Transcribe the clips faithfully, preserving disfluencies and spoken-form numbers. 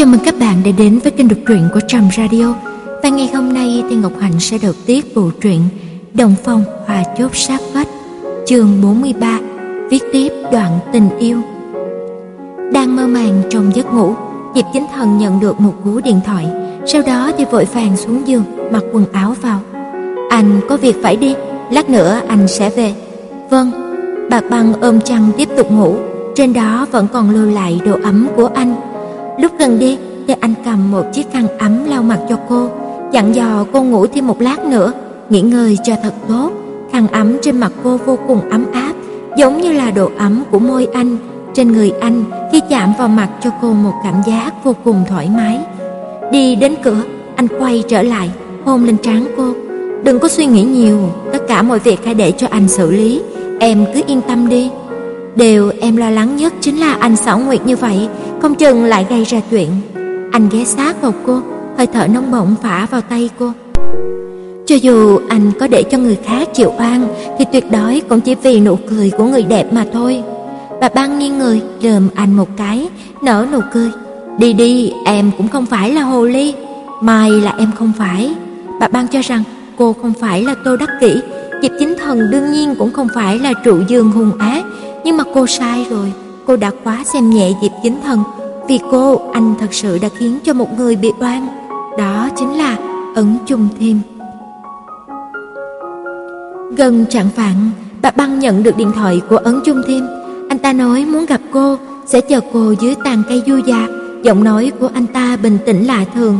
Chào mừng các bạn đã đến với kênh đọc truyện của Trầm Radio. Và ngày hôm nay thì Ngọc Hạnh sẽ đọc tiếp bộ truyện Đồng Phong Hoa Chốt Sát Vách, chương bốn mươi ba, viết tiếp đoạn tình yêu. Đang mơ màng trong giấc ngủ, Diệp Chính Thần nhận được một cú điện thoại, sau đó thì vội vàng xuống giường mặc quần áo vào. Anh có việc phải đi, lát nữa anh sẽ về. Vâng. Bạc Băng ôm chăn tiếp tục ngủ, trên đó vẫn còn lưu lại độ ấm của anh. Lúc gần đi thì anh cầm một chiếc khăn ấm lau mặt cho cô, dặn dò cô ngủ thêm một lát nữa, nghỉ ngơi cho thật tốt. Khăn ấm trên mặt cô vô cùng ấm áp, giống như là độ ấm của môi anh trên người anh khi chạm vào mặt, cho cô một cảm giác vô cùng thoải mái. Đi đến cửa, anh quay trở lại, hôn lên trán cô. Đừng có suy nghĩ nhiều, tất cả mọi việc hãy để cho anh xử lý, em cứ yên tâm đi. Điều em lo lắng nhất chính là anh xảo nguyệt như vậy, không chừng lại gây ra chuyện. Anh ghé sát vào cô, hơi thở nóng bỏng phả vào tay cô. Cho dù anh có để cho người khác chịu oan thì tuyệt đối cũng chỉ vì nụ cười của người đẹp mà thôi. Bà Băng nghiêng người lườm anh một cái, nở nụ cười. Đi đi, em cũng không phải là hồ ly. May là em không phải. Bà Băng cho rằng cô không phải là Tô Đắc Kỷ, Diệp Chính Thần đương nhiên cũng không phải là trụ dương hung ác. Nhưng mà cô sai rồi, cô đã quá xem nhẹ Diệp Chính Thần. Vì cô, anh thật sự đã khiến cho một người bị oan, đó chính là Ấn Chung Thiêm. Gần trạng vạng, bà Băng nhận được điện thoại của Ấn Chung Thiêm. Anh ta nói muốn gặp cô, sẽ chờ cô dưới tàn cây du già. Giọng nói của anh ta bình tĩnh lạ thường.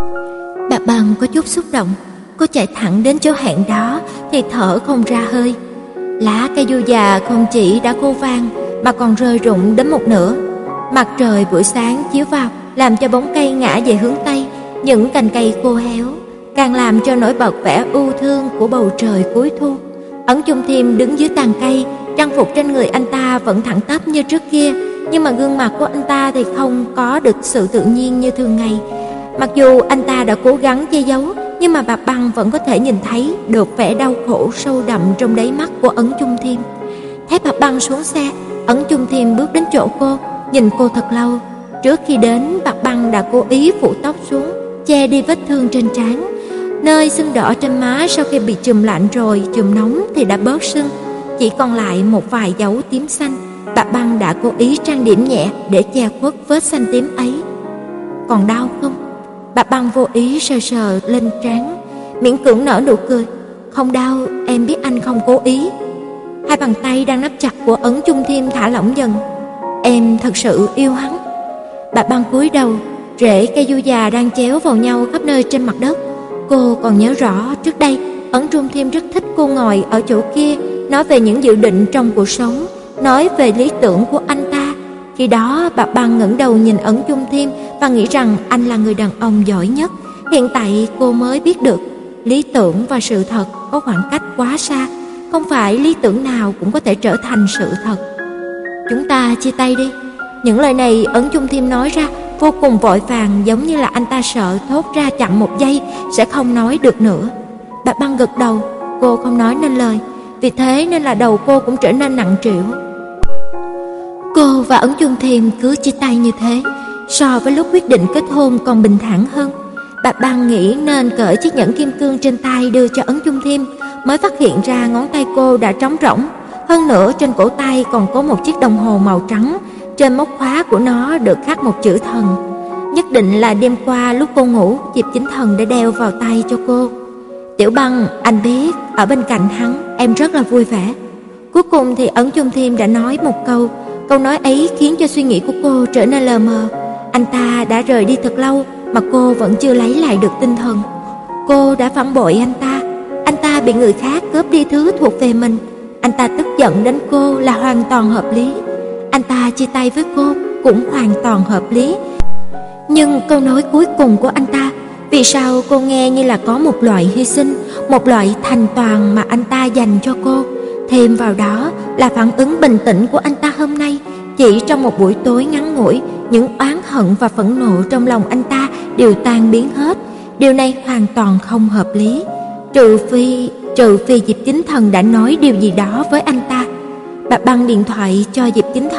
Bà Băng có chút xúc động, cô chạy thẳng đến chỗ hẹn đó thì thở không ra hơi. Lá cây du già không chỉ đã khô vàng mà còn rơi rụng đến một nửa. Mặt trời buổi sáng chiếu vào làm cho bóng cây ngã về hướng tây, những cành cây khô héo càng làm cho nổi bật vẻ ưu thương của bầu trời cuối thu. Ấn Chung Thiêm đứng dưới tàn cây, trang phục trên người anh ta vẫn thẳng tắp như trước kia, nhưng mà gương mặt của anh ta thì không có được sự tự nhiên như thường ngày. Mặc dù anh ta đã cố gắng che giấu, nhưng mà bà Băng vẫn có thể nhìn thấy được vẻ đau khổ sâu đậm trong đáy mắt của Ấn Chung Thiêm. Thấy bà Băng xuống xe, Ấn Chung Thiêm bước đến chỗ cô, nhìn cô thật lâu. Trước khi đến, bà Băng đã cố ý phủ tóc xuống, che đi vết thương trên trán. Nơi sưng đỏ trên má sau khi bị chùm lạnh rồi chùm nóng thì đã bớt sưng, chỉ còn lại một vài dấu tím xanh. Bà Băng đã cố ý trang điểm nhẹ để che khuất vết xanh tím ấy. Còn đau không? Bà Băng vô ý sờ sờ lên trán, miễn cưỡng nở nụ cười. Không đau, em biết anh không cố ý. Hai bàn tay đang nắm chặt của Ấn Chung Thiêm thả lỏng dần. Em thật sự yêu hắn. Bà Băng cúi đầu, rễ cây du già đang chéo vào nhau khắp nơi trên mặt đất. Cô còn nhớ rõ trước đây Ấn Chung Thiêm rất thích cô ngồi ở chỗ kia, nói về những dự định trong cuộc sống, nói về lý tưởng của anh ta. Khi đó bà Băng ngẩng đầu nhìn Ấn Chung Thiêm và nghĩ rằng anh là người đàn ông giỏi nhất. Hiện tại cô mới biết được lý tưởng và sự thật có khoảng cách quá xa, không phải lý tưởng nào cũng có thể trở thành sự thật. Chúng ta chia tay đi. Những lời này Ấn Chung Thiêm nói ra vô cùng vội vàng, giống như là anh ta sợ thốt ra chậm một giây sẽ không nói được nữa. Bà Băng gật đầu, cô không nói nên lời, vì thế nên là đầu cô cũng trở nên nặng trĩu. Cô và Ấn Chung Thiêm cứ chia tay như thế, so với lúc quyết định kết hôn còn bình thản hơn. Bà Băng nghĩ nên cởi chiếc nhẫn kim cương trên tay đưa cho Ấn Chung Thiêm, mới phát hiện ra ngón tay cô đã trống rỗng. Hơn nữa trên cổ tay còn có một chiếc đồng hồ màu trắng, trên móc khóa của nó được khắc một chữ thần. Nhất định là đêm qua lúc cô ngủ, Diệp Chính Thần đã đeo vào tay cho cô. Tiểu Băng, anh biết ở bên cạnh hắn em rất là vui vẻ. Cuối cùng thì Ấn Chung Thiêm đã nói một câu. Câu nói ấy khiến cho suy nghĩ của cô trở nên lờ mờ. Anh ta đã rời đi thật lâu mà cô vẫn chưa lấy lại được tinh thần. Cô đã phản bội anh ta. Anh ta bị người khác cướp đi thứ thuộc về mình. Anh ta tức giận đến cô là hoàn toàn hợp lý. Anh ta chia tay với cô cũng hoàn toàn hợp lý. Nhưng câu nói cuối cùng của anh ta, vì sao cô nghe như là có một loại hy sinh, một loại thành toàn mà anh ta dành cho cô. Thêm vào đó là phản ứng bình tĩnh của anh ta hôm nay. Chỉ trong một buổi tối ngắn ngủi, những oán hận và phẫn nộ trong lòng anh ta đều tan biến hết. Điều này hoàn toàn không hợp lý. Trừ phi, trừ phi Diệp Chính Thần đã nói điều gì đó với anh ta. Bà Băng điện thoại cho Diệp Chính Thần.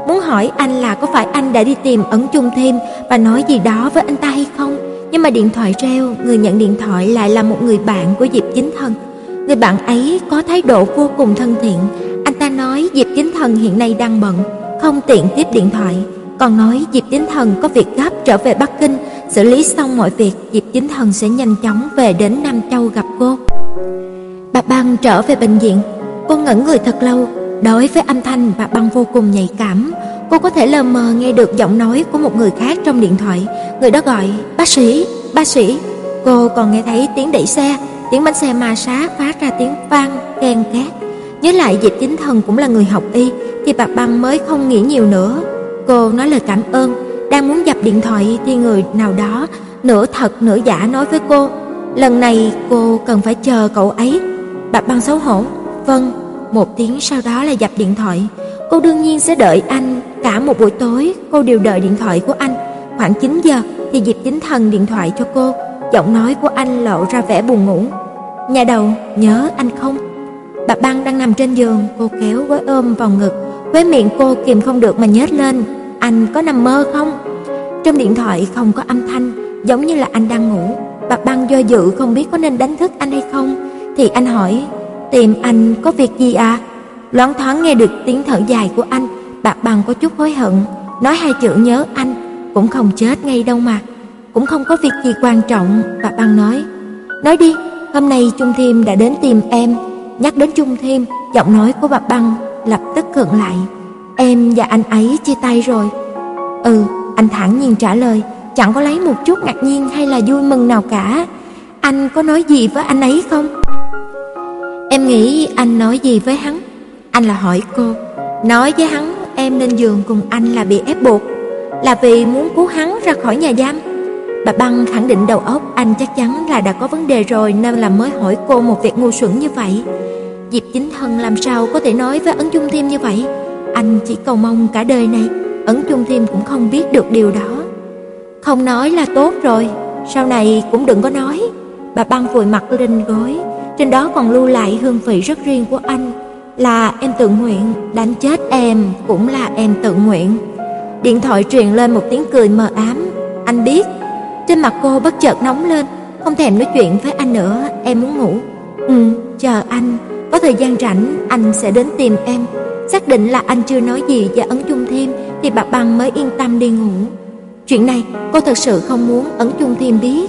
muốn hỏi anh là có phải anh đã đi tìm Ẩn Chung Thêm và nói gì đó với anh ta hay không. Nhưng mà điện thoại reo, người nhận điện thoại lại là một người bạn của Diệp Chính Thần. Người bạn ấy có thái độ vô cùng thân thiện. Anh ta nói Diệp Chính Thần hiện nay đang bận, không tiện tiếp điện thoại, còn nói Diệp Chính Thần có việc gấp trở về Bắc Kinh, xử lý xong mọi việc, Diệp Chính Thần sẽ nhanh chóng về đến Nam Châu gặp cô. Bà Băng trở về bệnh viện, cô ngẩn người thật lâu. Đối với âm thanh, bà Băng vô cùng nhạy cảm. Cô có thể lờ mờ nghe được giọng nói của một người khác trong điện thoại. Người đó gọi, bác sĩ, bác sĩ. Cô còn nghe thấy tiếng đẩy xe, tiếng bánh xe ma sát phát ra tiếng vang, ken két. Nhớ lại Diệp Chính Thần cũng là người học y, thì bà Băng mới không nghĩ nhiều nữa. Cô nói lời cảm ơn, đang muốn dập điện thoại thì người nào đó nửa thật nửa giả nói với cô, lần này cô cần phải chờ cậu ấy. Bà Băng xấu hổ, vâng, một tiếng sau đó là dập điện thoại. Cô đương nhiên sẽ đợi anh. Cả một buổi tối cô đều đợi điện thoại của anh. Khoảng chín giờ thì Diệp Chính Thần điện thoại cho cô. Giọng nói của anh lộ ra vẻ buồn ngủ. Nhà đầu, nhớ anh không? Bà Băng đang nằm trên giường, cô kéo gối ôm vào ngực, khóe miệng cô kìm không được mà nhếch lên. Anh có nằm mơ không? Trong điện thoại không có âm thanh, giống như là anh đang ngủ. Bà Băng do dự không biết có nên đánh thức anh hay không. Thì anh hỏi, tìm anh có việc gì à? Loáng thoáng nghe được tiếng thở dài của anh. Bà Băng có chút hối hận, nói hai chữ nhớ anh, cũng không chết ngay đâu mà. Cũng không có việc gì quan trọng. Bà Băng nói, nói đi, hôm nay Chung Thêm đã đến tìm em. Nhắc đến Chung Thêm, giọng nói của bà Băng lập tức khựng lại. Em và anh ấy chia tay rồi. Ừ, anh thản nhiên trả lời, chẳng có lấy một chút ngạc nhiên hay là vui mừng nào cả. Anh có nói gì với anh ấy không? Em nghĩ anh nói gì với hắn? Anh là hỏi cô. Nói với hắn em lên giường cùng anh là bị ép buộc, là vì muốn cứu hắn ra khỏi nhà giam. Bà Băng khẳng định đầu óc anh chắc chắn là đã có vấn đề rồi, nên là mới hỏi cô một việc ngu xuẩn như vậy. Diệp Chính Thần làm sao có thể nói với Ẩn Chung Thêm như vậy? Anh chỉ cầu mong cả đời này Ẩn Chung Thêm cũng không biết được điều đó. Không nói là tốt rồi, sau này cũng đừng có nói. Bà Băng vùi mặt lên gối, trên đó còn lưu lại hương vị rất riêng của anh. Là em tự nguyện, đánh chết em cũng là em tự nguyện. Điện thoại truyền lên một tiếng cười mờ ám. Anh biết. Trên mặt cô bất chợt nóng lên, không thèm nói chuyện với anh nữa, em muốn ngủ. Ừ, chờ anh, có thời gian rảnh anh sẽ đến tìm em. Xác định là anh chưa nói gì với Ẩn Chung Thêm thì bà Băng mới yên tâm đi ngủ. Chuyện này cô thật sự không muốn Ẩn Chung Thêm biết.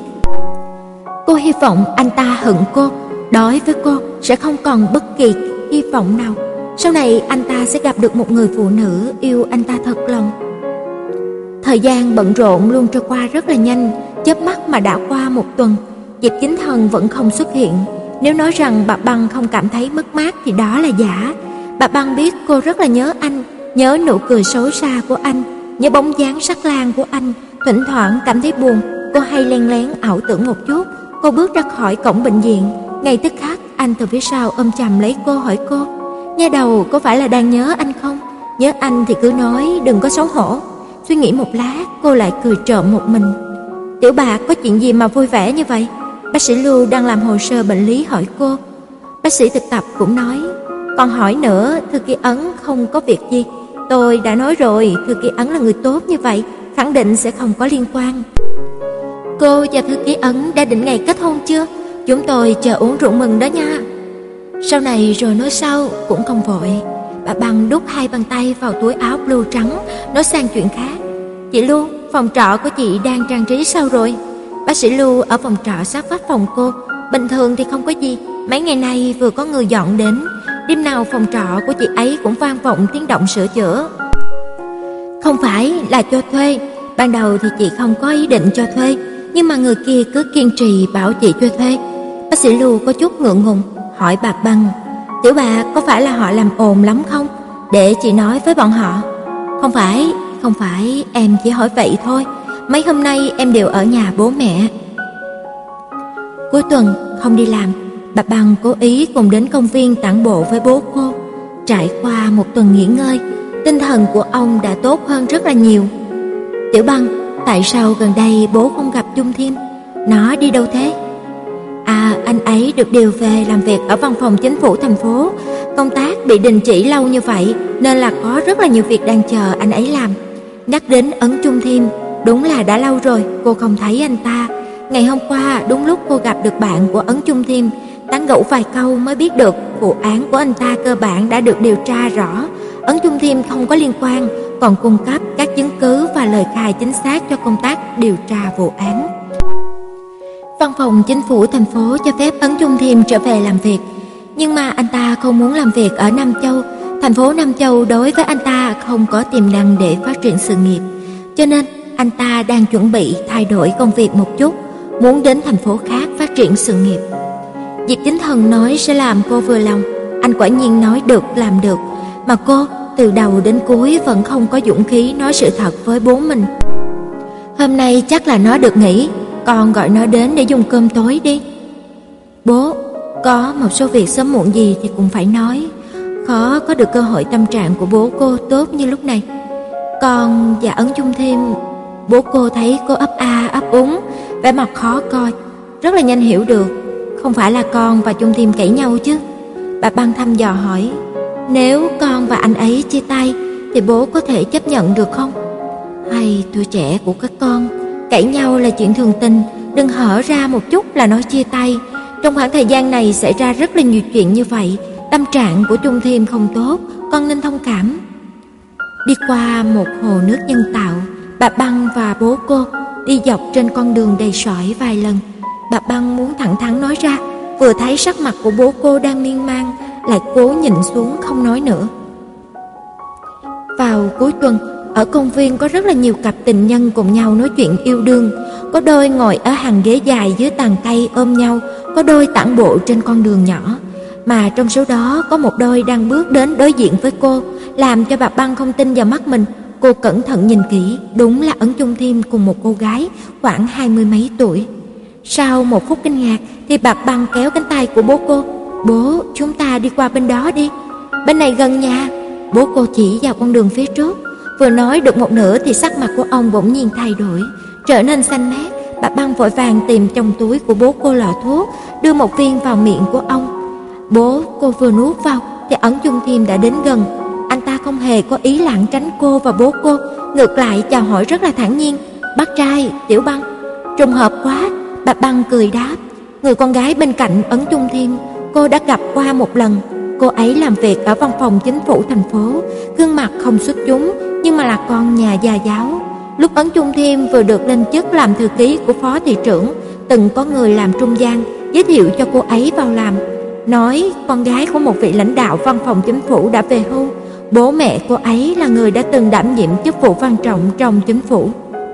Cô hy vọng anh ta hận cô, đối với cô sẽ không còn bất kỳ hy vọng nào. Sau này anh ta sẽ gặp được một người phụ nữ yêu anh ta thật lòng. Thời gian bận rộn luôn trôi qua rất là nhanh, chớp mắt mà đã qua một tuần. Diệp Chính Thần vẫn không xuất hiện. Nếu nói rằng bà Băng không cảm thấy mất mát thì đó là giả. Bà Băng biết cô rất là nhớ anh, nhớ nụ cười xấu xa của anh, nhớ bóng dáng sắc lang của anh. Thỉnh thoảng cảm thấy buồn, cô hay len lén ảo tưởng một chút. Cô bước ra khỏi cổng bệnh viện, ngay tức khắc anh từ phía sau ôm chầm lấy cô hỏi cô, nha đầu, có phải là đang nhớ anh không? Nhớ anh thì cứ nói, đừng có xấu hổ. Suy nghĩ một lát, cô lại cười trộm một mình. Tiểu Bạc, có chuyện gì mà vui vẻ như vậy? Bác sĩ Lưu đang làm hồ sơ bệnh lý hỏi cô. Bác sĩ thực tập cũng nói, còn hỏi nữa, Thư Ký Ấn không có việc gì. Tôi đã nói rồi, Thư Ký Ấn là người tốt như vậy, khẳng định sẽ không có liên quan. Cô và Thư Ký Ấn đã định ngày kết hôn chưa? Chúng tôi chờ uống rượu mừng đó nha. Sau này rồi nói sau, cũng không vội. Bà Băng đút hai bàn tay vào túi áo blue trắng, nói sang chuyện khác. Chị Lưu, phòng trọ của chị đang trang trí sao rồi? Bác sĩ Lưu ở phòng trọ sát vách phòng cô. Bình thường thì không có gì, mấy ngày nay vừa có người dọn đến, đêm nào phòng trọ của chị ấy cũng vang vọng tiếng động sửa chữa. Không phải là cho thuê, ban đầu thì chị không có ý định cho thuê, nhưng mà người kia cứ kiên trì bảo chị cho thuê. Bác sĩ Lưu có chút ngượng ngùng, hỏi bà Băng, Tiểu Bạc, có phải là họ làm ồn lắm không? Để chị nói với bọn họ. Không phải, không phải, em chỉ hỏi vậy thôi. Mấy hôm nay em đều ở nhà bố mẹ. Cuối tuần không đi làm, bà Băng cố ý cùng đến công viên tản bộ với bố cô. Trải qua một tuần nghỉ ngơi, tinh thần của ông đã tốt hơn rất là nhiều. Tiểu Băng, tại sao gần đây bố không gặp Chung Thêm? Nó đi đâu thế? À, anh ấy được điều về làm việc ở văn phòng chính phủ thành phố. Công tác bị đình chỉ lâu như vậy nên là có rất là nhiều việc đang chờ anh ấy làm. Nhắc đến Ấn Chung Thiêm, đúng là đã lâu rồi cô không thấy anh ta. Ngày hôm qua đúng lúc cô gặp được bạn của Ấn Chung Thiêm, tán gẫu vài câu mới biết được vụ án của anh ta cơ bản đã được điều tra rõ. Ấn Chung Thiêm không có liên quan, còn cung cấp các chứng cứ và lời khai chính xác cho công tác điều tra vụ án. Văn phòng chính phủ thành phố cho phép Ấn Chung Thiêm trở về làm việc, nhưng mà anh ta không muốn làm việc ở Nam Châu. Thành phố Nam Châu đối với anh ta không có tiềm năng để phát triển sự nghiệp, cho nên anh ta đang chuẩn bị thay đổi công việc một chút, muốn đến thành phố khác phát triển sự nghiệp. Diệp Chính Thần nói sẽ làm cô vừa lòng, anh quả nhiên nói được làm được, mà cô từ đầu đến cuối vẫn không có dũng khí nói sự thật với bố mình. Hôm nay chắc là nó được nghỉ, con gọi nó đến để dùng cơm tối đi. Bố, có một số việc sớm muộn gì thì cũng phải nói, khó có được cơ hội tâm trạng của bố cô tốt như lúc này. Con và Ấn Chung Thiêm. Bố cô thấy cô ấp a ấp úng, vẻ mặt khó coi, rất là nhanh hiểu được, không phải là con và Chung Thiêm cãi nhau chứ. Bà Băng thăm dò hỏi, nếu con và anh ấy chia tay thì bố có thể chấp nhận được không? Hay tuổi trẻ của các con, cãi nhau là chuyện thường tình, đừng hở ra một chút là nói chia tay. Trong khoảng thời gian này xảy ra rất là nhiều chuyện như vậy, tâm trạng của Chung Thiêm không tốt, con nên thông cảm. Đi qua một hồ nước nhân tạo, bà Băng và bố cô đi dọc trên con đường đầy sỏi vài lần. Bà Băng muốn thẳng thắn nói ra, vừa thấy sắc mặt của bố cô đang miên man, lại cố nhịn xuống không nói nữa. Vào cuối tuần, ở công viên có rất là nhiều cặp tình nhân cùng nhau nói chuyện yêu đương. Có đôi ngồi ở hàng ghế dài dưới tàn cây ôm nhau, có đôi tản bộ trên con đường nhỏ. Mà trong số đó có một đôi đang bước đến đối diện với cô, làm cho bà Băng không tin vào mắt mình. Cô cẩn thận nhìn kỹ, đúng là Ấn Chung Thiêm cùng một cô gái khoảng hai mươi mấy tuổi. Sau một phút kinh ngạc thì bà Băng kéo cánh tay của bố cô. Bố, chúng ta đi qua bên đó đi. Bên này gần nhà. Bố cô chỉ vào con đường phía trước. Vừa nói được một nửa thì sắc mặt của ông bỗng nhiên thay đổi, trở nên xanh mét. Bà Băng vội vàng tìm trong túi của bố cô lọ thuốc, đưa một viên vào miệng của ông. Bố cô vừa nuốt vào thì Ấn Chung Thiêm đã đến gần. Anh ta không hề có ý lảng tránh cô và bố cô, ngược lại chào hỏi rất là thản nhiên. Bác trai, Tiểu Băng. Trùng hợp quá, bà Băng cười đáp. Người con gái bên cạnh Ấn Chung Thiêm cô đã gặp qua một lần. Cô ấy làm việc ở văn phòng chính phủ thành phố, gương mặt không xuất chúng nhưng mà là con nhà gia giáo. Lúc Ấn Chung Thiêm vừa được lên chức làm thư ký của phó thị trưởng, từng có người làm trung gian giới thiệu cho cô ấy vào làm, nói con gái của một vị lãnh đạo văn phòng chính phủ đã về hưu. Bố mẹ cô ấy là người đã từng đảm nhiệm chức vụ quan trọng trong chính phủ.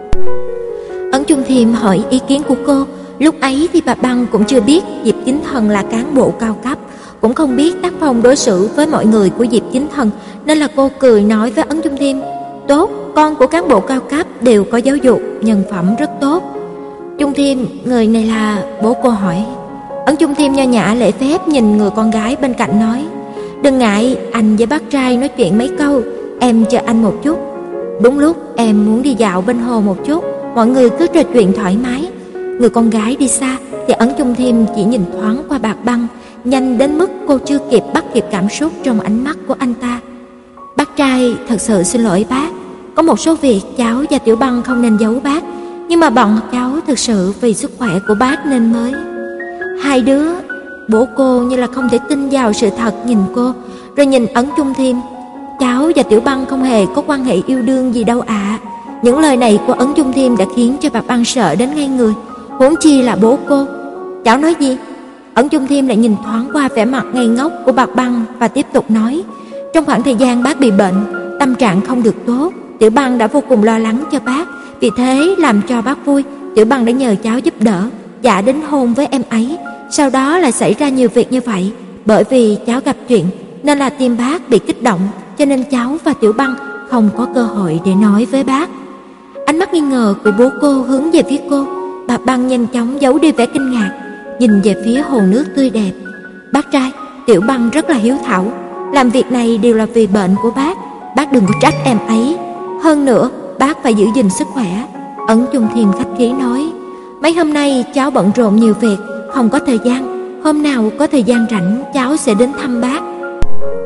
Ấn Chung Thiêm hỏi ý kiến của cô. Lúc ấy thì bà Băng cũng chưa biết Diệp Chính Thần là cán bộ cao cấp, cũng không biết tác phong đối xử với mọi người của Diệp Chính Thần, nên là cô cười nói với Ấn Chung Thiêm, tốt, con của cán bộ cao cấp đều có giáo dục, nhân phẩm rất tốt. Chung Thiêm, người này là... Bố cô hỏi. Ấn Chung Thiêm nho nhã lễ phép nhìn người con gái bên cạnh nói, đừng ngại, anh với bác trai nói chuyện mấy câu, em chờ anh một chút. Đúng lúc em muốn đi dạo bên hồ một chút, mọi người cứ trò chuyện thoải mái. Người con gái đi xa thì Ấn Chung Thiêm chỉ nhìn thoáng qua bà Băng, nhanh đến mức cô chưa kịp bắt kịp cảm xúc trong ánh mắt của anh ta. Bác trai, thật sự xin lỗi bác, có một số việc cháu và Tiểu Băng không nên giấu bác, nhưng mà bọn cháu thực sự vì sức khỏe của bác nên mới. Hai đứa, bố cô như là không thể tin vào sự thật nhìn cô, rồi nhìn Ấn Chung Thiêm. Cháu và Tiểu Băng không hề có quan hệ yêu đương gì đâu ạ. À. Những lời này của Ấn Chung Thiêm đã khiến cho bà Băng sợ đến ngay người, huống chi là bố cô. Cháu nói gì? Ấn Chung Thiêm lại nhìn thoáng qua vẻ mặt ngây ngốc của bà Băng và tiếp tục nói, trong khoảng thời gian bác bị bệnh, tâm trạng không được tốt, Tiểu Băng đã vô cùng lo lắng cho bác, vì thế làm cho bác vui, Tiểu Băng đã nhờ cháu giúp đỡ, dạ đến hôn với em ấy. Sau đó lại xảy ra nhiều việc như vậy, bởi vì cháu gặp chuyện nên là tim bác bị kích động, cho nên cháu và Tiểu Băng không có cơ hội để nói với bác. Ánh mắt nghi ngờ của bố cô hướng về phía cô. Bà Băng nhanh chóng giấu đi vẻ kinh ngạc, nhìn về phía hồ nước tươi đẹp. Bác trai, Tiểu Băng rất là hiếu thảo, làm việc này đều là vì bệnh của bác, bác đừng có trách em ấy. Hơn nữa, bác phải giữ gìn sức khỏe. Ấn Chung Thiêm khách khí nói, mấy hôm nay cháu bận rộn nhiều việc, không có thời gian, hôm nào có thời gian rảnh cháu sẽ đến thăm bác.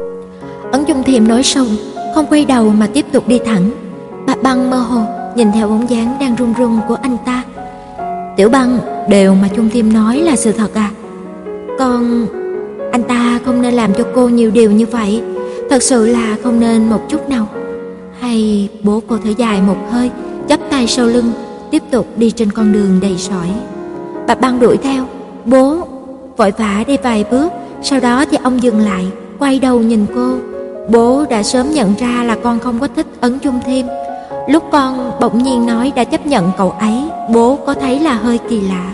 Ấn Chung Thiêm nói xong, không quay đầu mà tiếp tục đi thẳng. Bà Băng mơ hồ nhìn theo bóng dáng đang run run của anh ta. Tiểu Băng, điều mà Chung Thiêm nói là sự thật à? Con... Anh ta không nên làm cho cô nhiều điều như vậy, thật sự là không nên một chút nào. Hay bố cô thở dài một hơi, chắp tay sau lưng, tiếp tục đi trên con đường đầy sỏi. Bà Băng đuổi theo. Bố... Vội vã đi vài bước, sau đó thì ông dừng lại, quay đầu nhìn cô. Bố đã sớm nhận ra là con không có thích Ấn Chung Thiêm. Lúc con bỗng nhiên nói đã chấp nhận cậu ấy, bố có thấy là hơi kỳ lạ.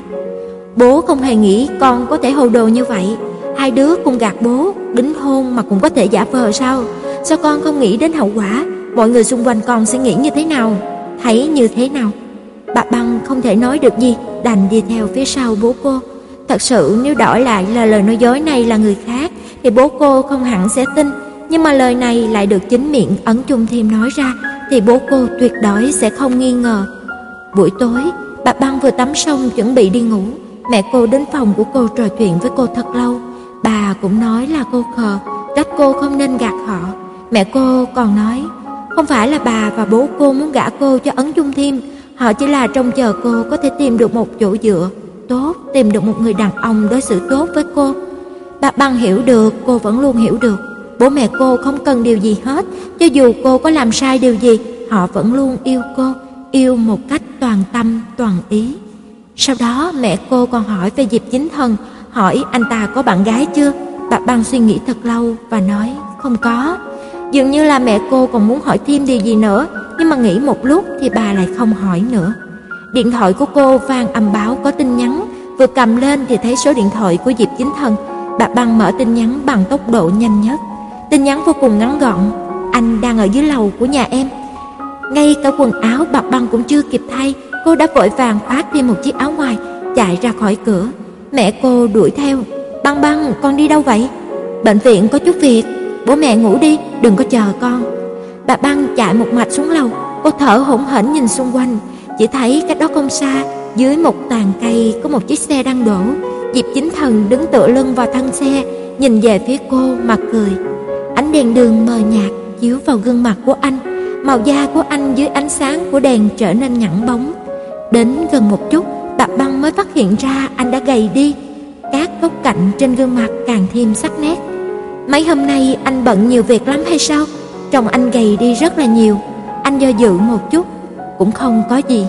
Bố không hề nghĩ con có thể hồ đồ như vậy. Hai đứa cùng gạt bố, đính hôn mà cũng có thể giả vờ sao? Sao con không nghĩ đến hậu quả? Mọi người xung quanh con sẽ nghĩ như thế nào? Thấy như thế nào? Bà Băng không thể nói được gì, đành đi theo phía sau bố cô. Thật sự nếu đổi lại là lời nói dối này là người khác thì bố cô không hẳn sẽ tin. Nhưng mà lời này lại được chính miệng Ấn Chung Thiêm nói ra thì bố cô tuyệt đối sẽ không nghi ngờ. Buổi tối, bà Băng vừa tắm xong chuẩn bị đi ngủ. Mẹ cô đến phòng của cô trò chuyện với cô thật lâu. Bà cũng nói là cô khờ, trách cô không nên gạt họ. Mẹ cô còn nói, không phải là bà và bố cô muốn gả cô cho Ấn Chung Thiêm, họ chỉ là trông chờ cô có thể tìm được một chỗ dựa tốt, tìm được một người đàn ông đối xử tốt với cô. Bà Băng hiểu được, cô vẫn luôn hiểu được. Bố mẹ cô không cần điều gì hết, cho dù cô có làm sai điều gì, họ vẫn luôn yêu cô, yêu một cách toàn tâm, toàn ý. Sau đó mẹ cô còn hỏi về Diệp Chính Thần, hỏi anh ta có bạn gái chưa. Bà Băng suy nghĩ thật lâu và nói không có. Dường như là mẹ cô còn muốn hỏi thêm điều gì nữa, nhưng mà nghĩ một lúc thì bà lại không hỏi nữa. Điện thoại của cô vang âm báo có tin nhắn, vừa cầm lên thì thấy số điện thoại của Diệp Chính Thần. Bà Băng mở tin nhắn bằng tốc độ nhanh nhất. Tin nhắn vô cùng ngắn gọn: anh đang ở dưới lầu của nhà em. Ngay cả quần áo bà Băng cũng chưa kịp thay, cô đã vội vàng khoác thêm một chiếc áo ngoài, chạy ra khỏi cửa. Mẹ cô đuổi theo: Băng Băng, con đi đâu vậy? Bệnh viện có chút việc, bố mẹ ngủ đi, đừng có chờ con. Bà Băng chạy một mạch xuống lầu, cô thở hổn hển nhìn xung quanh, chỉ thấy cách đó không xa, dưới một tàn cây có một chiếc xe đang đổ. Diệp Chính Thần đứng tựa lưng vào thân xe, nhìn về phía cô mà cười. Ánh đèn đường mờ nhạt chiếu vào gương mặt của anh, màu da của anh dưới ánh sáng của đèn trở nên nhẵn bóng. Đến gần một chút, bà Băng mới phát hiện ra anh đã gầy đi, các góc cạnh trên gương mặt càng thêm sắc nét. Mấy hôm nay anh bận nhiều việc lắm hay sao? Trông anh gầy đi rất là nhiều. Anh do dự một chút, cũng không có gì.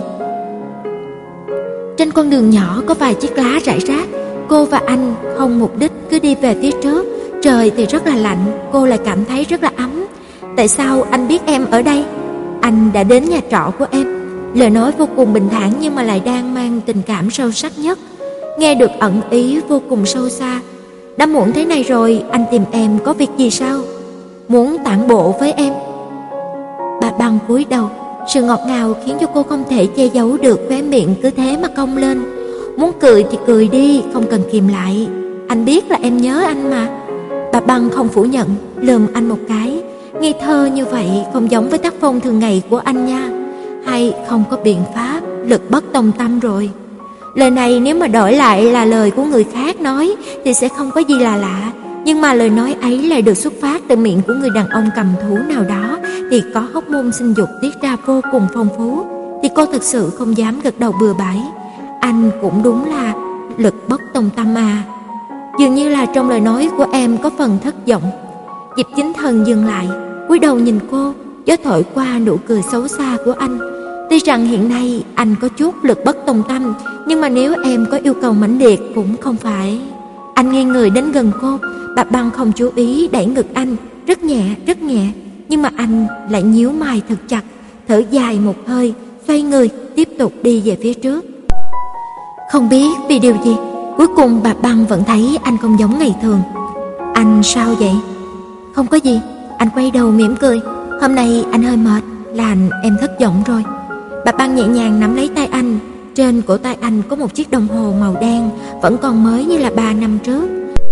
Trên con đường nhỏ có vài chiếc lá rải rác. Cô và anh không mục đích cứ đi về phía trước. Trời thì rất là lạnh, cô lại cảm thấy rất là ấm. Tại sao anh biết em ở đây? Anh đã đến nhà trọ của em. Lời nói vô cùng bình thản nhưng mà lại đang mang tình cảm sâu sắc nhất. Nghe được ẩn ý vô cùng sâu xa. Đã muộn thế này rồi, anh tìm em có việc gì sao? Muốn tản bộ với em. Bà Băng cúi đầu, sự ngọt ngào khiến cho cô không thể che giấu được, khóe miệng cứ thế mà cong lên. Muốn cười thì cười đi, không cần kìm lại. Anh biết là em nhớ anh mà. Bà Băng không phủ nhận, lườm anh một cái. Ngây thơ như vậy không giống với tác phong thường ngày của anh nha. Hay không có biện pháp, lực bất tòng tâm rồi. Lời này nếu mà đổi lại là lời của người khác nói thì sẽ không có gì là lạ. Nhưng mà lời nói ấy lại được xuất phát từ miệng của người đàn ông cầm thú nào đó thì có hóc môn sinh dục tiết ra vô cùng phong phú. Thì cô thực sự không dám gật đầu bừa bãi. Anh cũng đúng là lực bất tòng tâm à. Dường như là trong lời nói của em có phần thất vọng. Diệp Chính Thần dừng lại, cúi đầu nhìn cô, gió thổi qua nụ cười xấu xa của anh. Tuy rằng hiện nay anh có chút lực bất tòng tâm, nhưng mà nếu em có yêu cầu mãnh liệt cũng không phải. Anh nghiêng người đến gần cô, bà Băng không chú ý đẩy ngực anh, rất nhẹ, rất nhẹ. Nhưng mà anh lại nhíu mày thật chặt, thở dài một hơi, xoay người, tiếp tục đi về phía trước. Không biết vì điều gì, cuối cùng bà Băng vẫn thấy anh không giống ngày thường. Anh sao vậy? Không có gì, anh quay đầu mỉm cười. Hôm nay anh hơi mệt, làm em thất vọng rồi. Bà Băng nhẹ nhàng nắm lấy tay anh. Trên cổ tay anh có một chiếc đồng hồ màu đen, vẫn còn mới như là ba năm trước.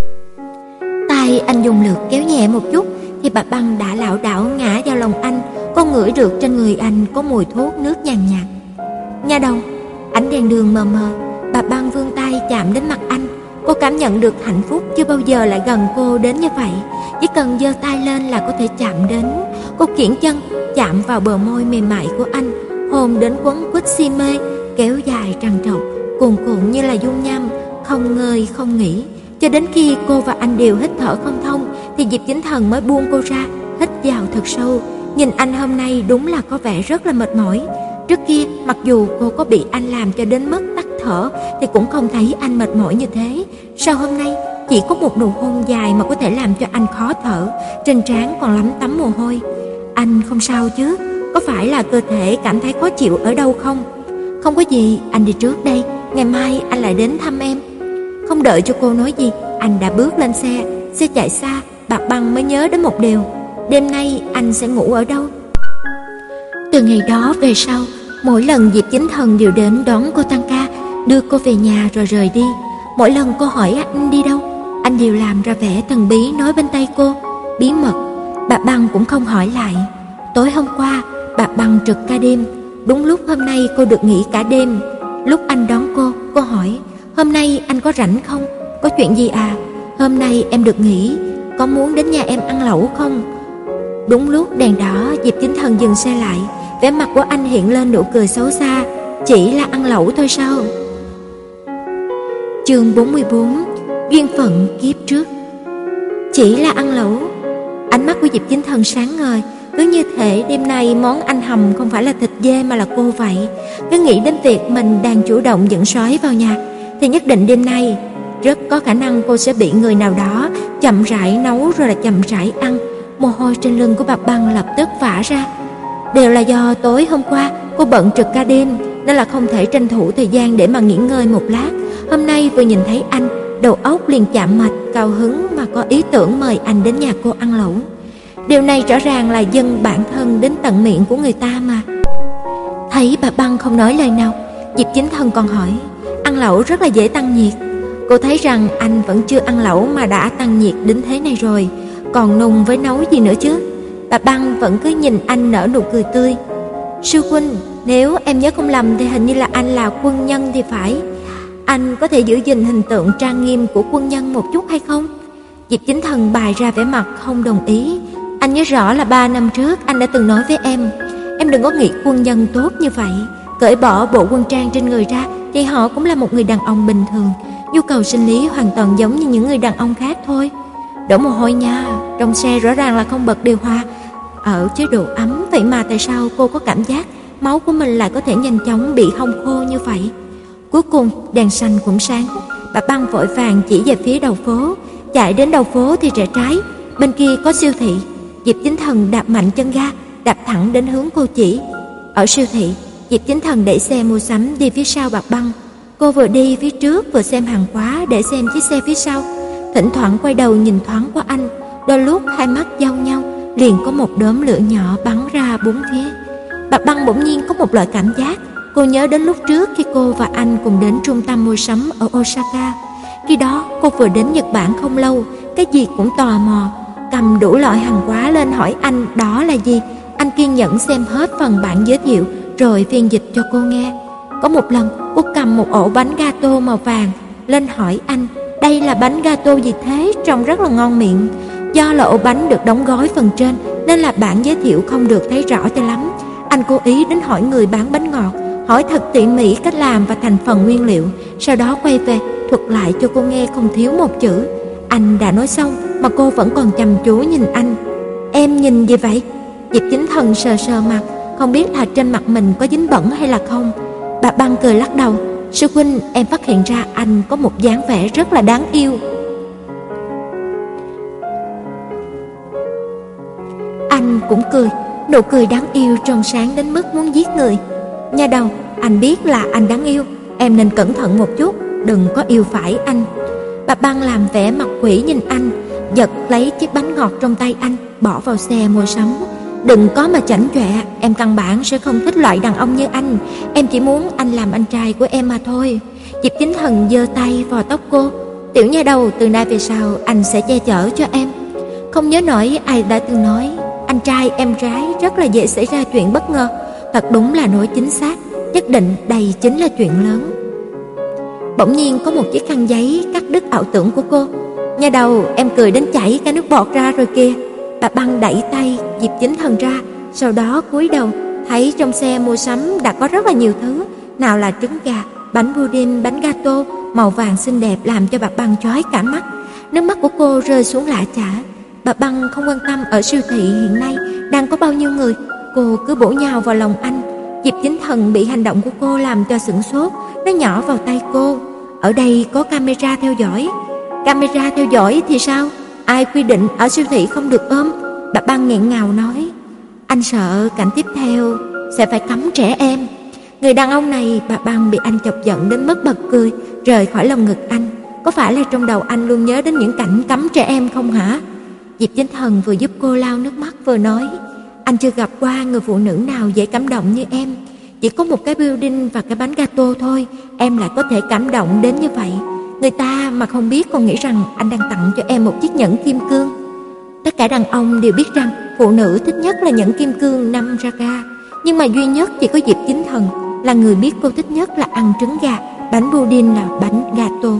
Tay anh dùng lượt kéo nhẹ một chút thì bà Băng đã lảo đảo ngã vào lòng anh. Cô ngửi được trên người anh có mùi thuốc nước nhàn nhạt. Nha đầu, ánh đèn đường mờ mờ, bà Băng vươn tay chạm đến mặt anh. Cô cảm nhận được hạnh phúc chưa bao giờ lại gần cô đến như vậy. Chỉ cần giơ tay lên là có thể chạm đến. Cô kiễng chân chạm vào bờ môi mềm mại của anh, hôn đến quấn quýt si mê, kéo dài trằn trọc, cuồn cuộn như là dung nham, không ngơi không nghỉ. Cho đến khi cô và anh đều hít thở không thông thì Diệp Chính Thần mới buông cô ra, hít vào thật sâu. Nhìn anh hôm nay đúng là có vẻ rất là mệt mỏi. Trước kia mặc dù cô có bị anh làm cho đến mức tắt thở thì cũng không thấy anh mệt mỏi như thế. Sao hôm nay chỉ có một nụ hôn dài mà có thể làm cho anh khó thở, trên trán còn lấm tấm mồ hôi. Anh không sao chứ? Có phải là cơ thể cảm thấy khó chịu ở đâu không? Không có gì, anh đi trước đây, ngày mai anh lại đến thăm em. Không đợi cho cô nói gì, anh đã bước lên xe. Xe chạy xa, Bạc Băng mới nhớ đến một điều. Đêm nay anh sẽ ngủ ở đâu? Từ ngày đó về sau, mỗi lần Diệp Chính Thần đều đến đón cô tăng ca, đưa cô về nhà rồi rời đi. Mỗi lần cô hỏi anh đi đâu, anh đều làm ra vẻ thần bí nói bên tay cô, bí mật. Bạc Băng cũng không hỏi lại. Tối hôm qua, Bạc Băng trực ca đêm. Đúng lúc hôm nay cô được nghỉ cả đêm. Lúc anh đón cô, cô hỏi, hôm nay anh có rảnh không? Có chuyện gì à? Hôm nay em được nghỉ, có muốn đến nhà em ăn lẩu không? Đúng lúc đèn đỏ, Diệp Chính Thần dừng xe lại. Vẻ mặt của anh hiện lên nụ cười xấu xa. Chỉ là ăn lẩu thôi sao? Chương bốn mươi bốn. Duyên phận kiếp trước. Chỉ là ăn lẩu? Ánh mắt của Diệp Chính Thần sáng ngời, cứ như thể đêm nay món anh hầm không phải là thịt dê mà là cô vậy. Cứ nghĩ đến việc mình đang chủ động dẫn sói vào nhà thì nhất định đêm nay rất có khả năng cô sẽ bị người nào đó chậm rãi nấu rồi là chậm rãi ăn. Mồ hôi trên lưng của Bạc Băng lập tức vã ra. Đều là do tối hôm qua cô bận trực ca đêm nên là không thể tranh thủ thời gian để mà nghỉ ngơi một lát. Hôm nay vừa nhìn thấy anh, đầu óc liền chạm mạch, cao hứng mà có ý tưởng mời anh đến nhà cô ăn lẩu. Điều này rõ ràng là dâng bản thân đến tận miệng của người ta mà. Thấy Bạc Băng không nói lời nào, Diệp Chính Thần còn hỏi, ăn lẩu rất là dễ tăng nhiệt. Cô thấy rằng anh vẫn chưa ăn lẩu mà đã tăng nhiệt đến thế này rồi, còn nung với nấu gì nữa chứ? Bạc Băng vẫn cứ nhìn anh nở nụ cười tươi. Sư huynh, nếu em nhớ không lầm thì hình như là anh là quân nhân thì phải. Anh có thể giữ gìn hình tượng trang nghiêm của quân nhân một chút hay không? Diệp Chính Thần bày ra vẻ mặt không đồng ý. Anh nhớ rõ là ba năm trước anh đã từng nói với em, em đừng có nghĩ quân nhân tốt như vậy. Cởi bỏ bộ quân trang trên người ra thì họ cũng là một người đàn ông bình thường, nhu cầu sinh lý hoàn toàn giống như những người đàn ông khác thôi. Đổ mồ hôi nha, trong xe rõ ràng là không bật điều hòa, ở chế độ ấm, vậy mà tại sao cô có cảm giác máu của mình lại có thể nhanh chóng bị hong khô như vậy? Cuối cùng đèn xanh cũng sáng. Bà Băng vội vàng chỉ về phía đầu phố. Chạy đến đầu phố thì rẽ trái, bên kia có siêu thị. Diệp Chính Thần đạp mạnh chân ga, đạp thẳng đến hướng cô chỉ. Ở siêu thị, Diệp Chính Thần đẩy xe mua sắm đi phía sau Bạc Băng. Cô vừa đi phía trước vừa xem hàng hóa để xem chiếc xe phía sau, thỉnh thoảng quay đầu nhìn thoáng qua anh. Đôi lúc hai mắt giao nhau, liền có một đốm lửa nhỏ bắn ra bốn phía. Bạc Băng bỗng nhiên có một loại cảm giác. Cô nhớ đến lúc trước khi cô và anh cùng đến trung tâm mua sắm ở Osaka. Khi đó cô vừa đến Nhật Bản không lâu, cái gì cũng tò mò, cầm đủ loại hàng hóa lên hỏi anh đó là gì. Anh kiên nhẫn xem hết phần bản giới thiệu rồi phiên dịch cho cô nghe. Có một lần cô cầm một ổ bánh gato màu vàng lên hỏi anh, đây là bánh gato gì thế, trông rất là ngon miệng. Do là ổ bánh được đóng gói phần trên nên là bản giới thiệu không được thấy rõ cho lắm. Anh cố ý đến hỏi người bán bánh ngọt, hỏi thật tỉ mỉ cách làm và thành phần nguyên liệu, sau đó quay về thuật lại cho cô nghe không thiếu một chữ. Anh đã nói xong mà cô vẫn còn chăm chú nhìn anh. Em nhìn gì vậy? Diệp Chính Thần sờ sờ mặt, không biết là trên mặt mình có dính bẩn hay là không. Bà Băng cười lắc đầu. Sư huynh, em phát hiện ra anh có một dáng vẻ rất là đáng yêu. Anh cũng cười, nụ cười đáng yêu trong sáng đến mức muốn giết người. Nha đầu, anh biết là anh đáng yêu, em nên cẩn thận một chút, đừng có yêu phải anh. Bà Băng làm vẻ mặt quỷ nhìn anh, giật lấy chiếc bánh ngọt trong tay anh, bỏ vào xe mua sắm. Đừng có mà chảnh chọe, em căn bản sẽ không thích loại đàn ông như anh. Em chỉ muốn anh làm anh trai của em mà thôi. Diệp Chính Thần giơ tay vò tóc cô. Tiểu nha đầu, từ nay về sau anh sẽ che chở cho em. Không nhớ nổi ai đã từng nói, anh trai em gái rất là dễ xảy ra chuyện bất ngờ. Thật đúng là nói chính xác, nhất định đây chính là chuyện lớn. Bỗng nhiên có một chiếc khăn giấy cắt đứt ảo tưởng của cô. Nha đầu, em cười đến chảy cả nước bọt ra rồi kìa. Bà Băng đẩy tay Diệp Chính Thần ra, sau đó cúi đầu, thấy trong xe mua sắm đã có rất là nhiều thứ, nào là trứng gà, bánh pudding, bánh gato màu vàng xinh đẹp làm cho bà Băng chói cả mắt. Nước mắt của cô rơi xuống lã chã. Bà Băng không quan tâm ở siêu thị hiện nay đang có bao nhiêu người, cô cứ bổ nhào vào lòng anh. Diệp Chính Thần bị hành động của cô làm cho sửng sốt, nó nhỏ vào tay cô. Ở đây có camera theo dõi. Camera theo dõi thì sao? Ai quy định ở siêu thị không được ôm? Bà Băng nghẹn ngào nói. Anh sợ cảnh tiếp theo sẽ phải cấm trẻ em. Người đàn ông này, bà Băng bị anh chọc giận đến mức bật cười, rời khỏi lồng ngực anh. Có phải là trong đầu anh luôn nhớ đến những cảnh cấm trẻ em không hả? Diệp Chính Thần vừa giúp cô lau nước mắt vừa nói. Anh chưa gặp qua người phụ nữ nào dễ cảm động như em. Chỉ có một cái building và cái bánh gato thôi, em lại có thể cảm động đến như vậy. Người ta mà không biết còn nghĩ rằng anh đang tặng cho em một chiếc nhẫn kim cương. Tất cả đàn ông đều biết rằng phụ nữ thích nhất là nhẫn kim cương năm Raga, nhưng mà duy nhất chỉ có Diệp Chính Thần là người biết cô thích nhất là ăn trứng gà, bánh pudding là bánh gato.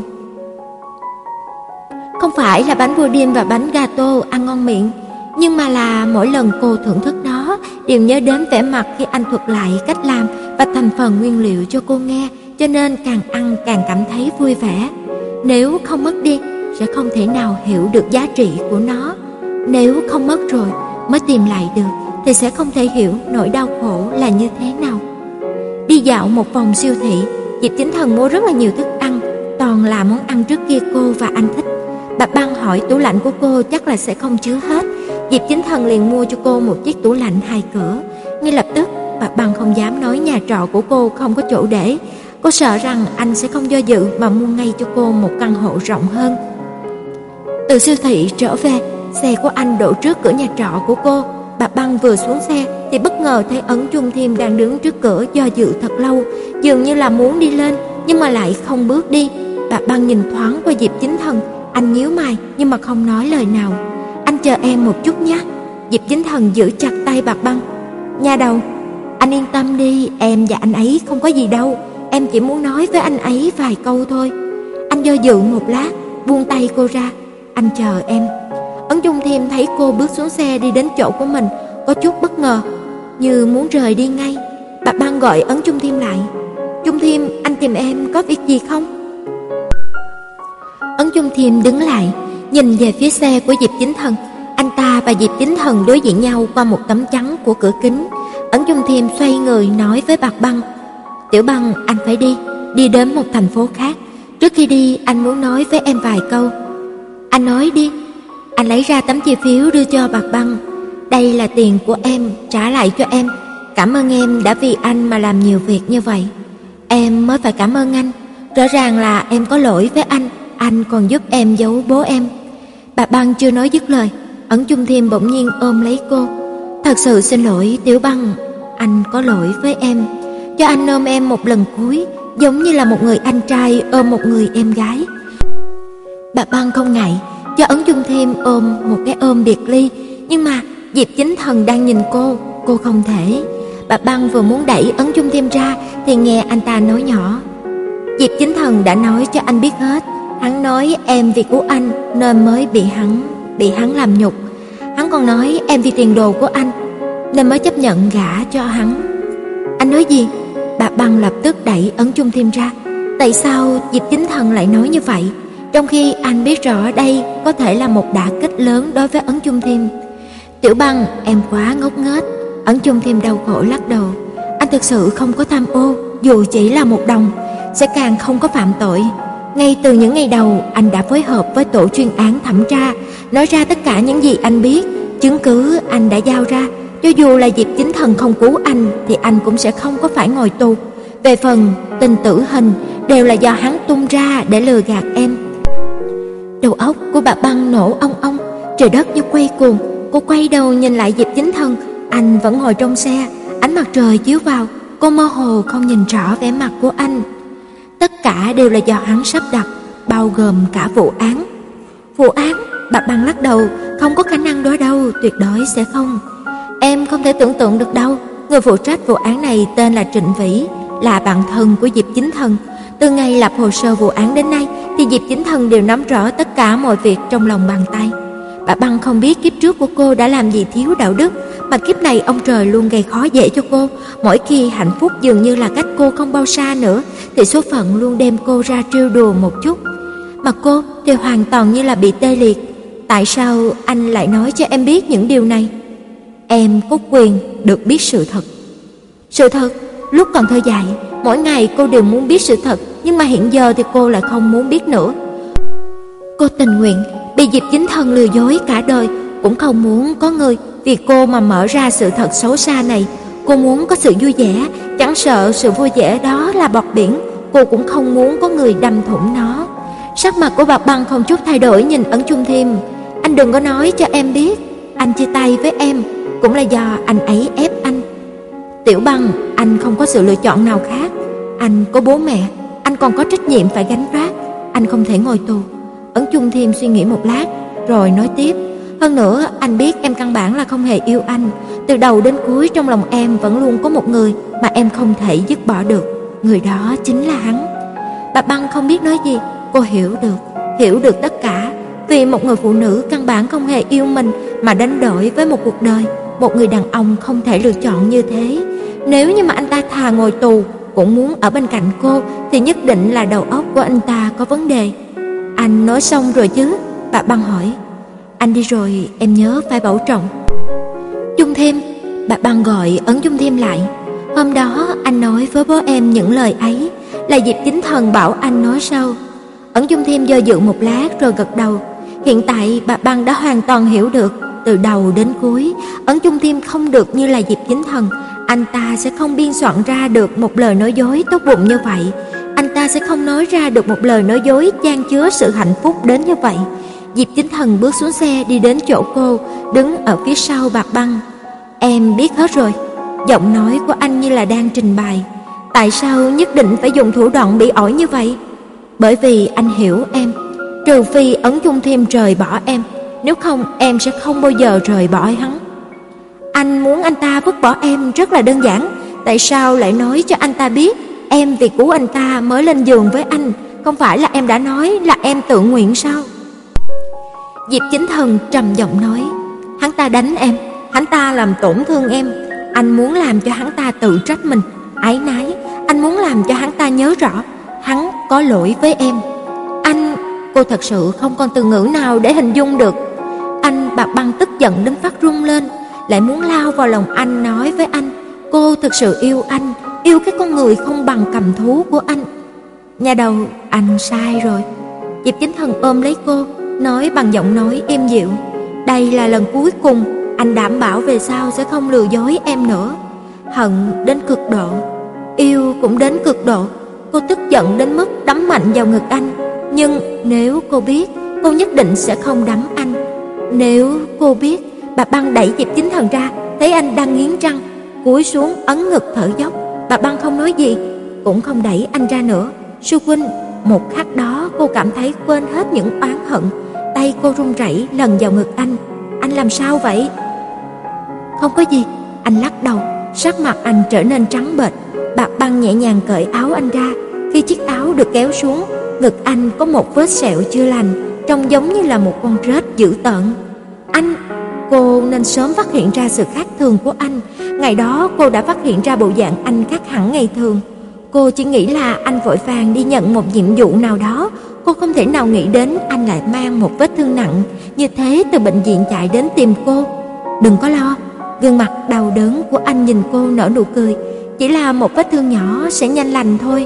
Không phải là bánh pudding và bánh gato ăn ngon miệng, nhưng mà là mỗi lần cô thưởng thức nó đều nhớ đến vẻ mặt khi anh thuật lại cách làm và thành phần nguyên liệu cho cô nghe, cho nên càng ăn càng cảm thấy vui vẻ. Nếu không mất đi sẽ không thể nào hiểu được giá trị của nó. Nếu không mất rồi mới tìm lại được thì sẽ không thể hiểu nỗi đau khổ là như thế nào. Đi dạo một vòng siêu thị, Diệp Chính Thần mua rất là nhiều thức ăn, toàn là món ăn trước kia cô và anh thích. Bà Băng hỏi tủ lạnh của cô chắc là sẽ không chứa hết. Diệp Chính Thần liền mua cho cô một chiếc tủ lạnh hai cửa. Ngay lập tức, bà Băng không dám nói nhà trọ của cô không có chỗ để. Cô sợ rằng anh sẽ không do dự mà mua ngay cho cô một căn hộ rộng hơn. Từ siêu thị trở về, xe của anh đổ trước cửa nhà trọ của cô. Bà Băng vừa xuống xe thì bất ngờ thấy Ấn Chung Thiêm đang đứng trước cửa do dự thật lâu, dường như là muốn đi lên nhưng mà lại không bước đi. Bà Băng nhìn thoáng qua Diệp Chính Thần, anh nhíu mày nhưng mà không nói lời nào. Anh chờ em một chút nhé. Diệp Chính Thần giữ chặt tay bà Băng. Nha đầu, anh yên tâm đi, em và anh ấy không có gì đâu. Em chỉ muốn nói với anh ấy vài câu thôi. Anh do dự một lát, buông tay cô ra. Anh chờ em. Ấn Chung Thiêm thấy cô bước xuống xe đi đến chỗ của mình, có chút bất ngờ, như muốn rời đi ngay. Bà Băng gọi Ấn Chung Thiêm lại. Chung Thiêm, anh tìm em có việc gì không? Ấn Chung Thiêm đứng lại, nhìn về phía xe của Diệp Chính Thần. Anh ta và Diệp Chính Thần đối diện nhau qua một tấm chắn của cửa kính. Ấn Chung Thiêm xoay người nói với bà Băng. Tiểu Băng, anh phải đi, đi đến một thành phố khác. Trước khi đi, anh muốn nói với em vài câu. Anh nói đi. Anh lấy ra tấm chi phiếu đưa cho bà Băng. Đây là tiền của em, trả lại cho em. Cảm ơn em đã vì anh mà làm nhiều việc như vậy. Em mới phải cảm ơn anh. Rõ ràng là em có lỗi với anh, anh còn giúp em giấu bố em. Bà Băng chưa nói dứt lời, Ấn Chung Thiêm bỗng nhiên ôm lấy cô. Thật sự xin lỗi Tiểu Băng, anh có lỗi với em. Cho anh ôm em một lần cuối, giống như là một người anh trai ôm một người em gái. Bà Băng không ngại cho Ấn Chung Thiêm ôm một cái ôm biệt ly, nhưng mà Diệp Chính Thần đang nhìn cô, cô không thể. Bà Băng vừa muốn đẩy Ấn Chung Thiêm ra thì nghe anh ta nói nhỏ. Diệp Chính Thần đã nói cho anh biết hết. Hắn nói em vì cứu anh nên mới bị hắn bị hắn làm nhục. Hắn còn nói em vì tiền đồ của anh nên mới chấp nhận gả cho hắn. Anh nói gì? Bà Băng lập tức đẩy Ấn Chung Thiêm ra. Tại sao Diệp Chính Thần lại nói như vậy, trong khi anh biết rõ đây có thể là một đả kích lớn đối với Ấn Chung Thiêm? Tiểu Băng, em quá ngốc nghếch. Ấn Chung Thiêm đau khổ lắc đầu. Anh thực sự không có tham ô, dù chỉ là một đồng, sẽ càng không có phạm tội. Ngay từ những ngày đầu, anh đã phối hợp với tổ chuyên án thẩm tra, nói ra tất cả những gì anh biết, chứng cứ anh đã giao ra. Cho dù là Diệp Chính Thần không cứu anh thì anh cũng sẽ không có phải ngồi tù. Về phần tin tử hình đều là do hắn tung ra để lừa gạt em. Đầu óc của bà Băng nổ ong ong, trời đất như quay cuồng. Cô quay đầu nhìn lại Diệp Chính Thần, anh vẫn ngồi trong xe, ánh mặt trời chiếu vào, cô mơ hồ không nhìn rõ vẻ mặt của anh. Tất cả đều là do hắn sắp đặt, bao gồm cả vụ án. Vụ án? Bà Băng lắc đầu, không có khả năng đó đâu, tuyệt đối sẽ không. Em không thể tưởng tượng được đâu. Người phụ trách vụ án này tên là Trịnh Vĩ, là bạn thân của Diệp Chính Thần. Từ ngày lập hồ sơ vụ án đến nay thì Diệp Chính Thần đều nắm rõ tất cả mọi việc trong lòng bàn tay. Bà Băng không biết kiếp trước của cô đã làm gì thiếu đạo đức, mà kiếp này ông trời luôn gây khó dễ cho cô. Mỗi khi hạnh phúc dường như là cách cô không bao xa nữa, thì số phận luôn đem cô ra trêu đùa một chút. Mà cô thì hoàn toàn như là bị tê liệt. Tại sao anh lại nói cho em biết những điều này? Em có quyền được biết sự thật. Sự thật? Lúc còn thơ dại, mỗi ngày cô đều muốn biết sự thật, nhưng mà hiện giờ thì cô lại không muốn biết nữa. Cô tình nguyện bị Diệp Chính Thần lừa dối cả đời, cũng không muốn có người vì cô mà mở ra sự thật xấu xa này. Cô muốn có sự vui vẻ, chẳng sợ sự vui vẻ đó là bọt biển, cô cũng không muốn có người đâm thủng nó. Sắc mặt của Bạc Băng không chút thay đổi nhìn Ấn Chung Thiêm. Anh đừng có nói cho em biết anh chia tay với em cũng là do anh ấy ép anh. Tiểu Băng, anh không có sự lựa chọn nào khác. Anh có bố mẹ, anh còn có trách nhiệm phải gánh vác. Anh không thể ngồi tù. Ấn Chung Thiêm suy nghĩ một lát rồi nói tiếp. Hơn nữa, anh biết em căn bản là không hề yêu anh. Từ đầu đến cuối trong lòng em vẫn luôn có một người mà em không thể dứt bỏ được. Người đó chính là hắn. Bà Băng không biết nói gì. Cô hiểu được, hiểu được tất cả. Vì một người phụ nữ căn bản không hề yêu mình mà đánh đổi với một cuộc đời. Một người đàn ông không thể lựa chọn như thế. Nếu như mà anh ta thà ngồi tù cũng muốn ở bên cạnh cô, thì nhất định là đầu óc của anh ta có vấn đề. Anh nói xong rồi chứ? Bà Băng hỏi. Anh đi rồi, em nhớ phải bảo trọng. Chung Thiêm, bà Băng gọi Ấn Chung Thiêm lại. Hôm đó anh nói với bố em những lời ấy là Diệp Chính Thần bảo anh nói sau. Ấn Chung Thiêm do dự một lát rồi gật đầu. Hiện tại bà Băng đã hoàn toàn hiểu được. Từ đầu đến cuối, Ấn Chung Thiêm không được như là Diệp Chính Thần. Anh ta sẽ không biên soạn ra được một lời nói dối tốt bụng như vậy. Anh ta sẽ không nói ra được một lời nói dối chan chứa sự hạnh phúc đến như vậy. Diệp Chính Thần bước xuống xe đi đến chỗ cô, đứng ở phía sau Bạc Băng. Em biết hết rồi. Giọng nói của anh như là đang trình bày. Tại sao nhất định phải dùng thủ đoạn bị ổi như vậy? Bởi vì anh hiểu em. Trừ phi Ấn Chung Thiêm rời bỏ em, nếu không em sẽ không bao giờ rời bỏ hắn. Anh muốn anh ta vứt bỏ em rất là đơn giản. Tại sao lại nói cho anh ta biết em vì cứu anh ta mới lên giường với anh? Không phải là em đã nói là em tự nguyện sao? Diệp Chính Thần trầm giọng nói. Hắn ta đánh em, hắn ta làm tổn thương em. Anh muốn làm cho hắn ta tự trách mình, áy náy. Anh muốn làm cho hắn ta nhớ rõ hắn có lỗi với em. Anh... Cô thật sự không còn từ ngữ nào để hình dung được. Anh Bạc Băng tức giận đến phát run lên, lại muốn lao vào lòng anh nói với anh. Cô thực sự yêu anh, yêu cái con người không bằng cầm thú của anh. Nhà đầu, anh sai rồi. Diệp Chính Thần ôm lấy cô, nói bằng giọng nói êm dịu. Đây là lần cuối cùng, anh đảm bảo về sau sẽ không lừa dối em nữa. Hận đến cực độ, yêu cũng đến cực độ. Cô tức giận đến mức đấm mạnh vào ngực anh. Nhưng nếu cô biết, cô nhất định sẽ không đấm anh. Nếu cô biết. Bà Băng đẩy Diệp Chính Thần ra, thấy anh đang nghiến răng, cúi xuống ấn ngực thở dốc. Bà Băng không nói gì, cũng không đẩy anh ra nữa. Sư huynh. Một khắc đó cô cảm thấy quên hết những oán hận. Tay cô run rẩy lần vào ngực anh. Anh làm sao vậy? Không có gì. Anh lắc đầu, sắc mặt anh trở nên trắng bệch. Bà Băng nhẹ nhàng cởi áo anh ra. Khi chiếc áo được kéo xuống, ngực anh có một vết sẹo chưa lành, trông giống như là một con rết dữ tợn. Anh... Cô nên sớm phát hiện ra sự khác thường của anh. Ngày đó cô đã phát hiện ra bộ dạng anh khác hẳn ngày thường. Cô chỉ nghĩ là anh vội vàng đi nhận một nhiệm vụ nào đó. Cô không thể nào nghĩ đến anh lại mang một vết thương nặng như thế từ bệnh viện chạy đến tìm cô. Đừng có lo. Gương mặt đau đớn của anh nhìn cô nở nụ cười. Chỉ là một vết thương nhỏ sẽ nhanh lành thôi.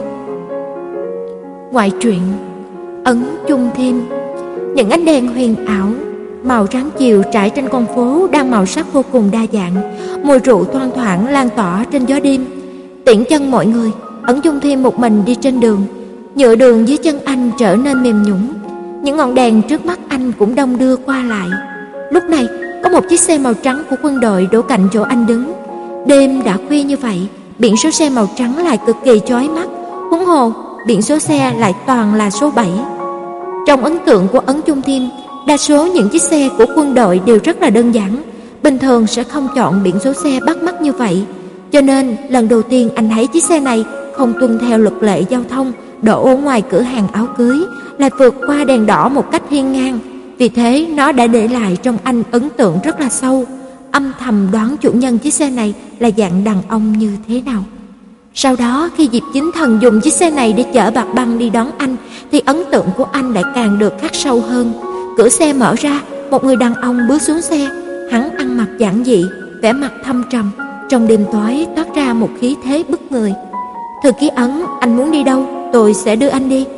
Ngoại truyện Ấn Chung Thiêm. Những ánh đèn huyền ảo màu trắng chiều trải trên con phố đang màu sắc vô cùng đa dạng. Mùi rượu thoang thoảng lan tỏa trên gió đêm. Tiễn chân mọi người, Ấn Chung Thiêm một mình đi trên đường. Nhựa đường dưới chân anh trở nên mềm nhũn. Những ngọn đèn trước mắt anh cũng đông đưa qua lại. Lúc này có một chiếc xe màu trắng của quân đội đổ cạnh chỗ anh đứng. Đêm đã khuya như vậy, biển số xe màu trắng lại cực kỳ chói mắt. Huống hồ biển số xe lại toàn là số bảy. Trong ấn tượng của Ấn Chung Thiêm, đa số những chiếc xe của quân đội đều rất là đơn giản, bình thường sẽ không chọn biển số xe bắt mắt như vậy. Cho nên lần đầu tiên anh thấy chiếc xe này không tuân theo luật lệ giao thông, đổ ngoài cửa hàng áo cưới, lại vượt qua đèn đỏ một cách hiên ngang. Vì thế nó đã để lại trong anh ấn tượng rất là sâu, âm thầm đoán chủ nhân chiếc xe này là dạng đàn ông như thế nào. Sau đó khi Diệp Chính Thần dùng chiếc xe này để chở Bạc Băng đi đón anh, thì ấn tượng của anh lại càng được khắc sâu hơn. Cửa xe mở ra, một người đàn ông bước xuống xe. Hắn ăn mặc giản dị, vẻ mặt thâm trầm, trong đêm tối toát ra một khí thế bức người. Thư ký Ấn, anh muốn đi đâu, tôi sẽ đưa anh đi.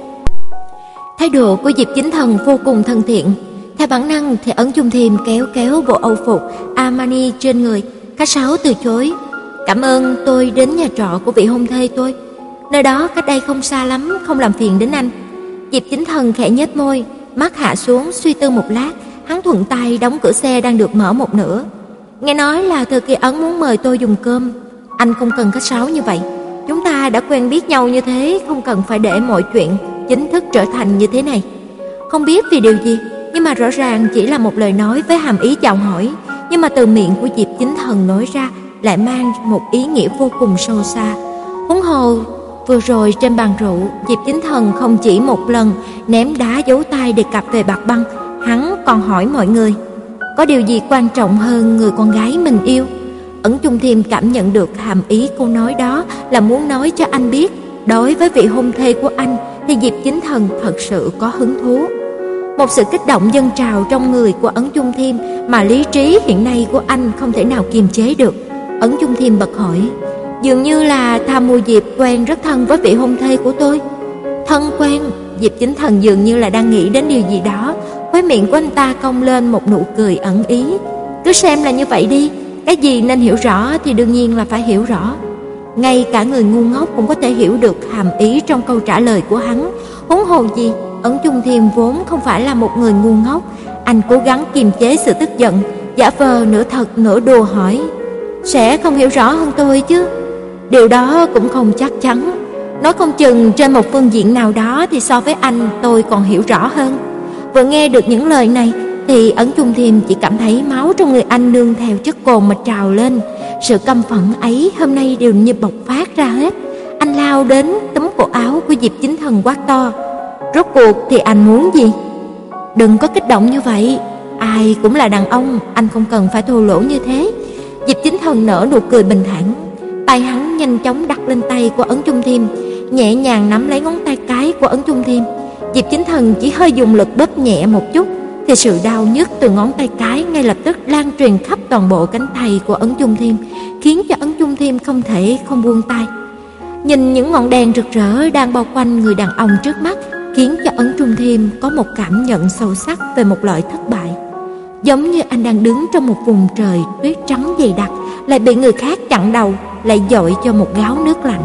Thái độ của Diệp Chính Thần vô cùng thân thiện. Theo bản năng thì Ấn Chung Thiêm kéo kéo bộ âu phục Armani trên người. Khách sáo từ chối. Cảm ơn, tôi đến nhà trọ của vị hôn thê tôi. Nơi đó cách đây không xa lắm, không làm phiền đến anh. Diệp Chính Thần khẽ nhếch môi, mắt hạ xuống suy tư một lát. Hắn thuận tay đóng cửa xe đang được mở một nửa. Nghe nói là Thư ký Ấn muốn mời tôi dùng cơm. Anh không cần khách sáo như vậy. Chúng ta đã quen biết nhau như thế, không cần phải để mọi chuyện chính thức trở thành như thế này. Không biết vì điều gì, nhưng mà rõ ràng chỉ là một lời nói với hàm ý chào hỏi, nhưng mà từ miệng của Diệp Chính Thần nói ra lại mang một ý nghĩa vô cùng sâu xa. Huống hồ vừa rồi trên bàn rượu, Diệp Chính Thần không chỉ một lần ném đá giấu tay đề cập về Bạc Băng, hắn còn hỏi mọi người có điều gì quan trọng hơn người con gái mình yêu. Ấn Chung Thiêm cảm nhận được hàm ý câu nói đó là muốn nói cho anh biết, đối với vị hôn thê của anh thì Diệp Chính Thần thật sự có hứng thú. Một sự kích động dâng trào trong người của Ấn Chung Thiêm mà lý trí hiện nay của anh không thể nào kiềm chế được. Ấn Chung Thiêm bật hỏi, dường như là Tham Mưu Diệp quen rất thân với vị hôn thê của tôi. Thân quen? Diệp Chính Thần dường như là đang nghĩ đến điều gì đó, khóe miệng của anh ta cong lên một nụ cười ẩn ý. Cứ xem là như vậy đi, cái gì nên hiểu rõ thì đương nhiên là phải hiểu rõ. Ngay cả người ngu ngốc cũng có thể hiểu được hàm ý trong câu trả lời của hắn, huống hồ gì Ấn Chung Thiêm vốn không phải là một người ngu ngốc. Anh cố gắng kiềm chế sự tức giận, giả vờ nửa thật nửa đùa hỏi, sẽ không hiểu rõ hơn tôi chứ? Điều đó cũng không chắc chắn. Nói không chừng trên một phương diện nào đó thì so với anh tôi còn hiểu rõ hơn. Vừa nghe được những lời này thì Ấn Chung Thiêm chỉ cảm thấy máu trong người anh nương theo chất cồn mà trào lên. Sự căm phẫn ấy hôm nay đều như bộc phát ra hết. Anh lao đến túm cổ áo của Diệp Chính Thần quát to, rốt cuộc thì anh muốn gì? Đừng có kích động như vậy, ai cũng là đàn ông, anh không cần phải thô lỗ như thế. Diệp Chính Thần nở nụ cười bình thản, tay hắn nhanh chóng đặt lên tay của Ấn Chung Thiêm, nhẹ nhàng nắm lấy ngón tay cái của Ấn Chung Thiêm. Diệp Chính Thần chỉ hơi dùng lực bóp nhẹ một chút thì sự đau nhức từ ngón tay cái ngay lập tức lan truyền khắp toàn bộ cánh tay của Ấn Chung Thiêm, khiến cho Ấn Chung Thiêm không thể không buông tay. Nhìn những ngọn đèn rực rỡ đang bao quanh người đàn ông trước mắt, khiến cho Ấn Chung Thiêm có một cảm nhận sâu sắc về một loại thất bại. Giống như anh đang đứng trong một vùng trời tuyết trắng dày đặc, lại bị người khác chặn đầu, lại dội cho một gáo nước lạnh.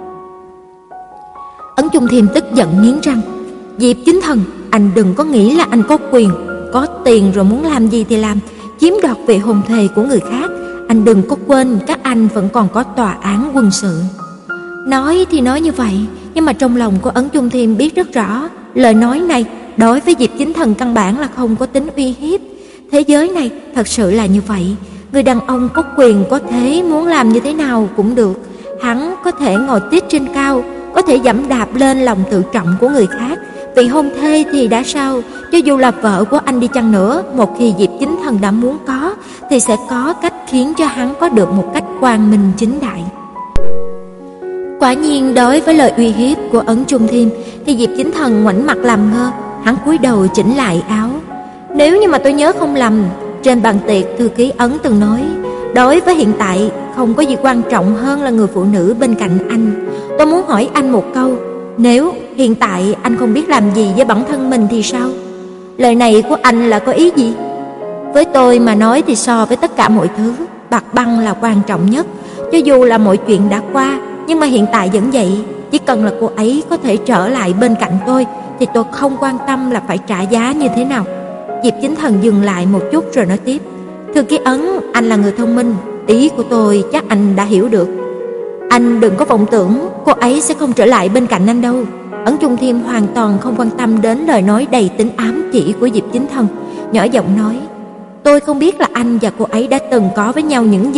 Ấn Chung Thiêm tức giận nghiến răng, Diệp Chính Thần, anh đừng có nghĩ là anh có quyền, có tiền rồi muốn làm gì thì làm, chiếm đoạt vị hôn thê của người khác. Anh đừng có quên các anh vẫn còn có tòa án quân sự. Nói thì nói như vậy, nhưng mà trong lòng của Ấn Chung Thiêm biết rất rõ, lời nói này đối với Diệp Chính Thần căn bản là không có tính uy hiếp. Thế giới này thật sự là như vậy, người đàn ông có quyền có thế muốn làm như thế nào cũng được. Hắn có thể ngồi tít trên cao, có thể giẫm đạp lên lòng tự trọng của người khác. Vị hôn thê thì đã sao, cho dù là vợ của anh đi chăng nữa, một khi Diệp Chính Thần đã muốn có thì sẽ có cách khiến cho hắn có được một cách quang minh chính đại. Quả nhiên đối với lời uy hiếp của Ấn Chung Thiêm thì Diệp Chính Thần ngoảnh mặt làm ngơ, hắn cúi đầu chỉnh lại áo. Nếu như mà tôi nhớ không lầm, trên bàn tiệc thư ký Ấn từng nói, đối với hiện tại không có gì quan trọng hơn là người phụ nữ bên cạnh anh. Tôi muốn hỏi anh một câu, nếu hiện tại anh không biết làm gì với bản thân mình thì sao? Lời này của anh là có ý gì? Với tôi mà nói thì so với tất cả mọi thứ, Bạc Băng là quan trọng nhất. Cho dù là mọi chuyện đã qua, nhưng mà hiện tại vẫn vậy. Chỉ cần là cô ấy có thể trở lại bên cạnh tôi thì tôi không quan tâm là phải trả giá như thế nào. Diệp Chính Thần dừng lại một chút rồi nói tiếp, thư ký Ấn, anh là người thông minh, ý của tôi chắc anh đã hiểu được. Anh đừng có vọng tưởng cô ấy sẽ không trở lại bên cạnh anh đâu. Ấn Chung Thiêm hoàn toàn không quan tâm đến lời nói đầy tính ám chỉ của Diệp Chính Thần, nhỏ giọng nói, tôi không biết là anh và cô ấy đã từng có với nhau những gì,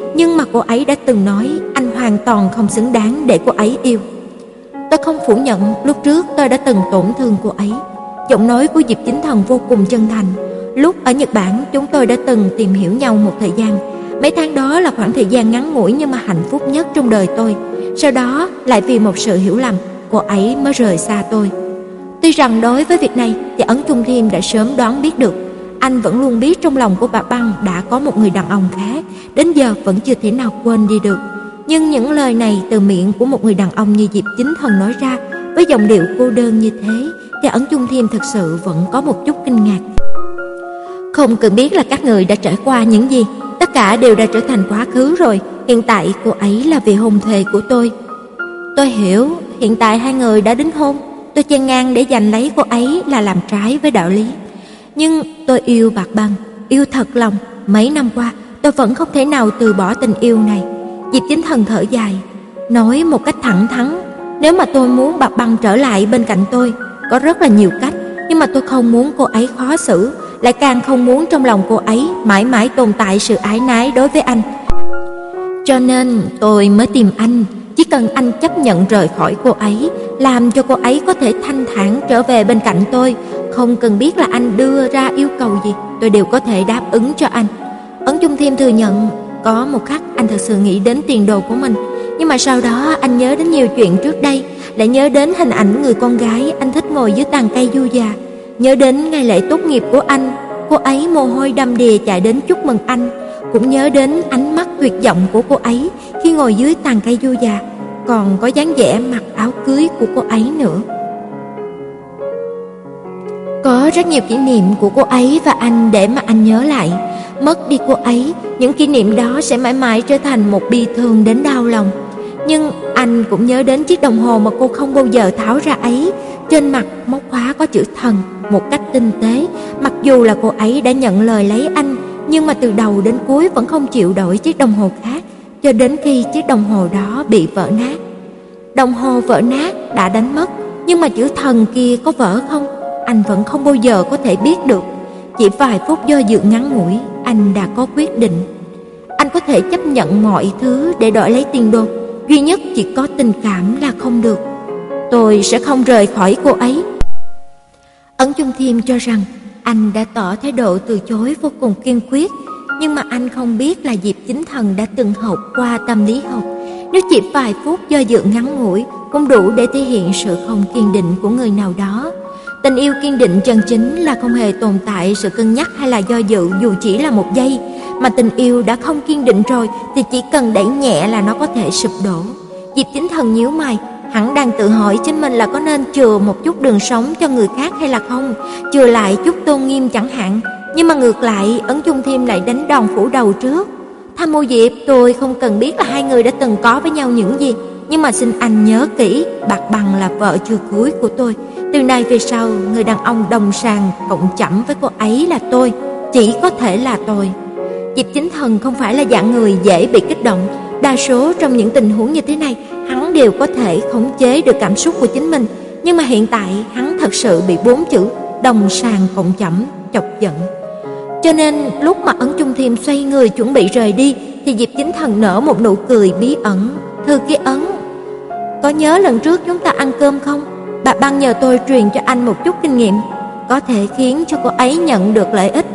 nhưng mà cô ấy đã từng nói anh hoàn toàn không xứng đáng để cô ấy yêu. Tôi không phủ nhận lúc trước tôi đã từng tổn thương cô ấy. Giọng nói của Diệp Chính Thần vô cùng chân thành. Lúc ở Nhật Bản, chúng tôi đã từng tìm hiểu nhau một thời gian. Mấy tháng đó là khoảng thời gian ngắn ngủi nhưng mà hạnh phúc nhất trong đời tôi. Sau đó lại vì một sự hiểu lầm, cô ấy mới rời xa tôi. Tuy rằng đối với việc này thì Ấn Chung Thiêm đã sớm đoán biết được. Anh vẫn luôn biết trong lòng của bà Băng đã có một người đàn ông khác, đến giờ vẫn chưa thể nào quên đi được. Nhưng những lời này từ miệng của một người đàn ông như Diệp Chính Thần nói ra với giọng điệu cô đơn như thế thì Ấn Chung Thiêm thực sự vẫn có một chút kinh ngạc. Không cần biết là các người đã trải qua những gì, tất cả đều đã trở thành quá khứ rồi. Hiện tại cô ấy là vị hôn thê của tôi. Tôi hiểu, hiện tại hai người đã đính hôn. Tôi chen ngang để giành lấy cô ấy là làm trái với đạo lý. Nhưng tôi yêu Bạc Băng, yêu thật lòng. Mấy năm qua tôi vẫn không thể nào từ bỏ tình yêu này. Diệp Chính Thần thở dài, nói một cách thẳng thắn, nếu mà tôi muốn Bạc Băng trở lại bên cạnh tôi, có rất là nhiều cách, nhưng mà tôi không muốn cô ấy khó xử, lại càng không muốn trong lòng cô ấy mãi mãi tồn tại sự ái nái đối với anh. Cho nên tôi mới tìm anh, chỉ cần anh chấp nhận rời khỏi cô ấy, làm cho cô ấy có thể thanh thản trở về bên cạnh tôi, không cần biết là anh đưa ra yêu cầu gì, tôi đều có thể đáp ứng cho anh. Ấn Chung Thiêm thừa nhận, có một khắc anh thật sự nghĩ đến tiền đồ của mình, nhưng mà sau đó anh nhớ đến nhiều chuyện trước đây, lại nhớ đến hình ảnh người con gái anh thích ngồi dưới tàn cây du già, nhớ đến ngày lễ tốt nghiệp của anh, cô ấy mồ hôi đầm đìa chạy đến chúc mừng anh, cũng nhớ đến ánh mắt tuyệt vọng của cô ấy khi ngồi dưới tàn cây du già, còn có dáng vẻ mặc áo cưới của cô ấy nữa. Có rất nhiều kỷ niệm của cô ấy và anh để mà anh nhớ lại. Mất đi cô ấy, những kỷ niệm đó sẽ mãi mãi trở thành một bi thương đến đau lòng. Nhưng anh cũng nhớ đến chiếc đồng hồ mà cô không bao giờ tháo ra ấy, trên mặt móc khóa có chữ thần một cách tinh tế. Mặc dù là cô ấy đã nhận lời lấy anh, nhưng mà từ đầu đến cuối vẫn không chịu đổi chiếc đồng hồ khác, cho đến khi chiếc đồng hồ đó bị vỡ nát. Đồng hồ vỡ nát đã đánh mất, nhưng mà chữ thần kia có vỡ không, anh vẫn không bao giờ có thể biết được. Chỉ vài phút do dự ngắn ngủi, anh đã có quyết định. Anh có thể chấp nhận mọi thứ để đổi lấy tiền đô, duy nhất chỉ có tình cảm là không được. Tôi sẽ không rời khỏi cô ấy. Ấn Chung Thiêm cho rằng anh đã tỏ thái độ từ chối vô cùng kiên quyết, nhưng mà anh không biết là Diệp Chính Thần đã từng học qua tâm lý học. Nếu chỉ vài phút do dự ngắn ngủi cũng đủ để thể hiện sự không kiên định của người nào đó. Tình yêu kiên định chân chính là không hề tồn tại sự cân nhắc hay là do dự dù chỉ là một giây, mà tình yêu đã không kiên định rồi thì chỉ cần đẩy nhẹ là nó có thể sụp đổ. Diệp Chính Thần nhíu mày, hắn đang tự hỏi chính mình là có nên chừa một chút đường sống cho người khác hay là không, chừa lại chút tôn nghiêm chẳng hạn. Nhưng mà ngược lại, Ấn Chung Thiêm lại đánh đòn phủ đầu trước. Tham Mô Diệp, tôi không cần biết là hai người đã từng có với nhau những gì, nhưng mà xin anh nhớ kỹ, Bạc Băng là vợ chưa cưới của tôi. Từ nay về sau, người đàn ông đồng sàng cộng chẩm với cô ấy là tôi, chỉ có thể là tôi. Diệp Chính Thần không phải là dạng người dễ bị kích động. Đa số trong những tình huống như thế này, hắn đều có thể khống chế được cảm xúc của chính mình. Nhưng mà hiện tại, hắn thật sự bị bốn chữ đồng sàng cộng chẩm chọc giận. Cho nên lúc mà Ấn Chung Thiêm xoay người chuẩn bị rời đi, thì Diệp Chính Thần nở một nụ cười bí ẩn. Thư ký Ấn, có nhớ lần trước chúng ta ăn cơm không? Bà Băng nhờ tôi truyền cho anh một chút kinh nghiệm, có thể khiến cho cô ấy nhận được lợi ích.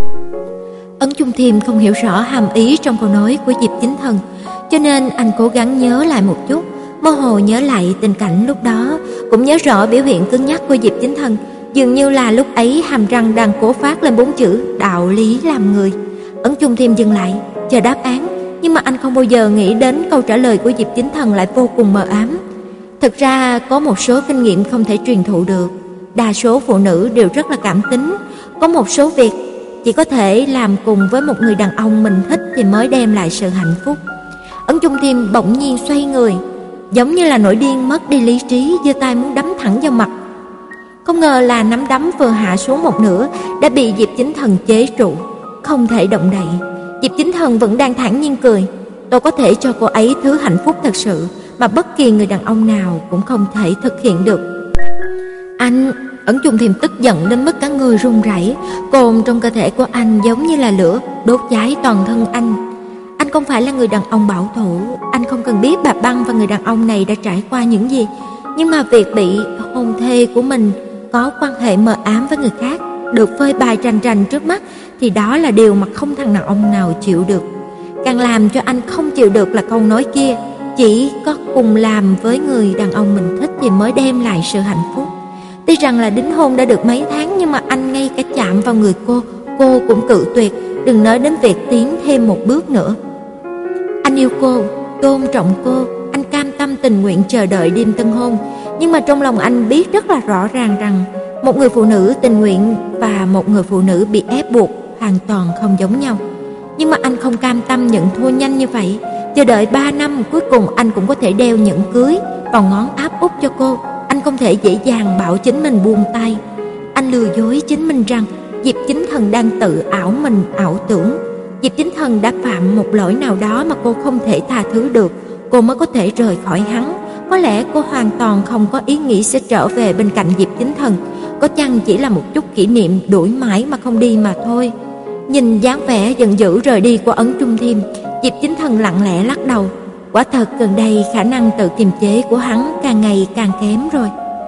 Ấn Chung Thiêm không hiểu rõ hàm ý trong câu nói của Diệp Chính Thần, cho nên anh cố gắng nhớ lại một chút, mơ hồ nhớ lại tình cảnh lúc đó, cũng nhớ rõ biểu hiện cứng nhắc của Diệp Chính Thần, dường như là lúc ấy hàm răng đang cố phát lên bốn chữ đạo lý làm người. Ấn Chung Thiêm dừng lại, chờ đáp án, nhưng mà anh không bao giờ nghĩ đến câu trả lời của Diệp Chính Thần lại vô cùng mờ ám. Thực ra có một số kinh nghiệm không thể truyền thụ được, đa số phụ nữ đều rất là cảm tính, có một số việc chỉ có thể làm cùng với một người đàn ông mình thích thì mới đem lại sự hạnh phúc. Ấn Chung Thiêm bỗng nhiên xoay người, giống như là nổi điên mất đi lý trí, giơ tay muốn đấm thẳng vào mặt. Không ngờ là nắm đấm vừa hạ xuống một nửa đã bị Diệp Chính Thần chế trụ, không thể động đậy. Diệp Chính Thần vẫn đang thản nhiên cười, tôi có thể cho cô ấy thứ hạnh phúc thật sự mà bất kỳ người đàn ông nào cũng không thể thực hiện được. Anh, Ấn Chung Thiêm tức giận đến mức cả người run rẩy, cồn trong cơ thể của anh giống như là lửa đốt cháy toàn thân anh. Anh không phải là người đàn ông bảo thủ, anh không cần biết bà Băng và người đàn ông này đã trải qua những gì. Nhưng mà việc bị hôn thê của mình có quan hệ mờ ám với người khác được phơi bày rành rành trước mắt thì đó là điều mà không thằng đàn ông nào chịu được. Càng làm cho anh không chịu được là câu nói kia, chỉ có cùng làm với người đàn ông mình thích thì mới đem lại sự hạnh phúc. Tuy rằng là đính hôn đã được mấy tháng nhưng mà anh ngay cả chạm vào người cô, cô cũng cự tuyệt, đừng nói đến việc tiến thêm một bước nữa. Anh yêu cô, tôn trọng cô, anh cam tâm tình nguyện chờ đợi đêm tân hôn. Nhưng mà trong lòng anh biết rất là rõ ràng rằng một người phụ nữ tình nguyện và một người phụ nữ bị ép buộc hoàn toàn không giống nhau. Nhưng mà anh không cam tâm nhận thua nhanh như vậy. Chờ đợi ba năm cuối cùng anh cũng có thể đeo nhẫn cưới vào ngón áp út cho cô. Anh không thể dễ dàng bảo chính mình buông tay. Anh lừa dối chính mình rằng Diệp Chính Thần đang tự ảo mình ảo tưởng. Diệp Chính Thần đã phạm một lỗi nào đó mà cô không thể tha thứ được, cô mới có thể rời khỏi hắn. Có lẽ cô hoàn toàn không có ý nghĩ sẽ trở về bên cạnh Diệp Chính Thần, có chăng chỉ là một chút kỷ niệm đuổi mãi mà không đi mà thôi. Nhìn dáng vẻ giận dữ rời đi của Ấn Trung Thiêm, Diệp Chính Thần lặng lẽ lắc đầu. Quả thật gần đây khả năng tự kiềm chế của hắn càng ngày càng kém rồi.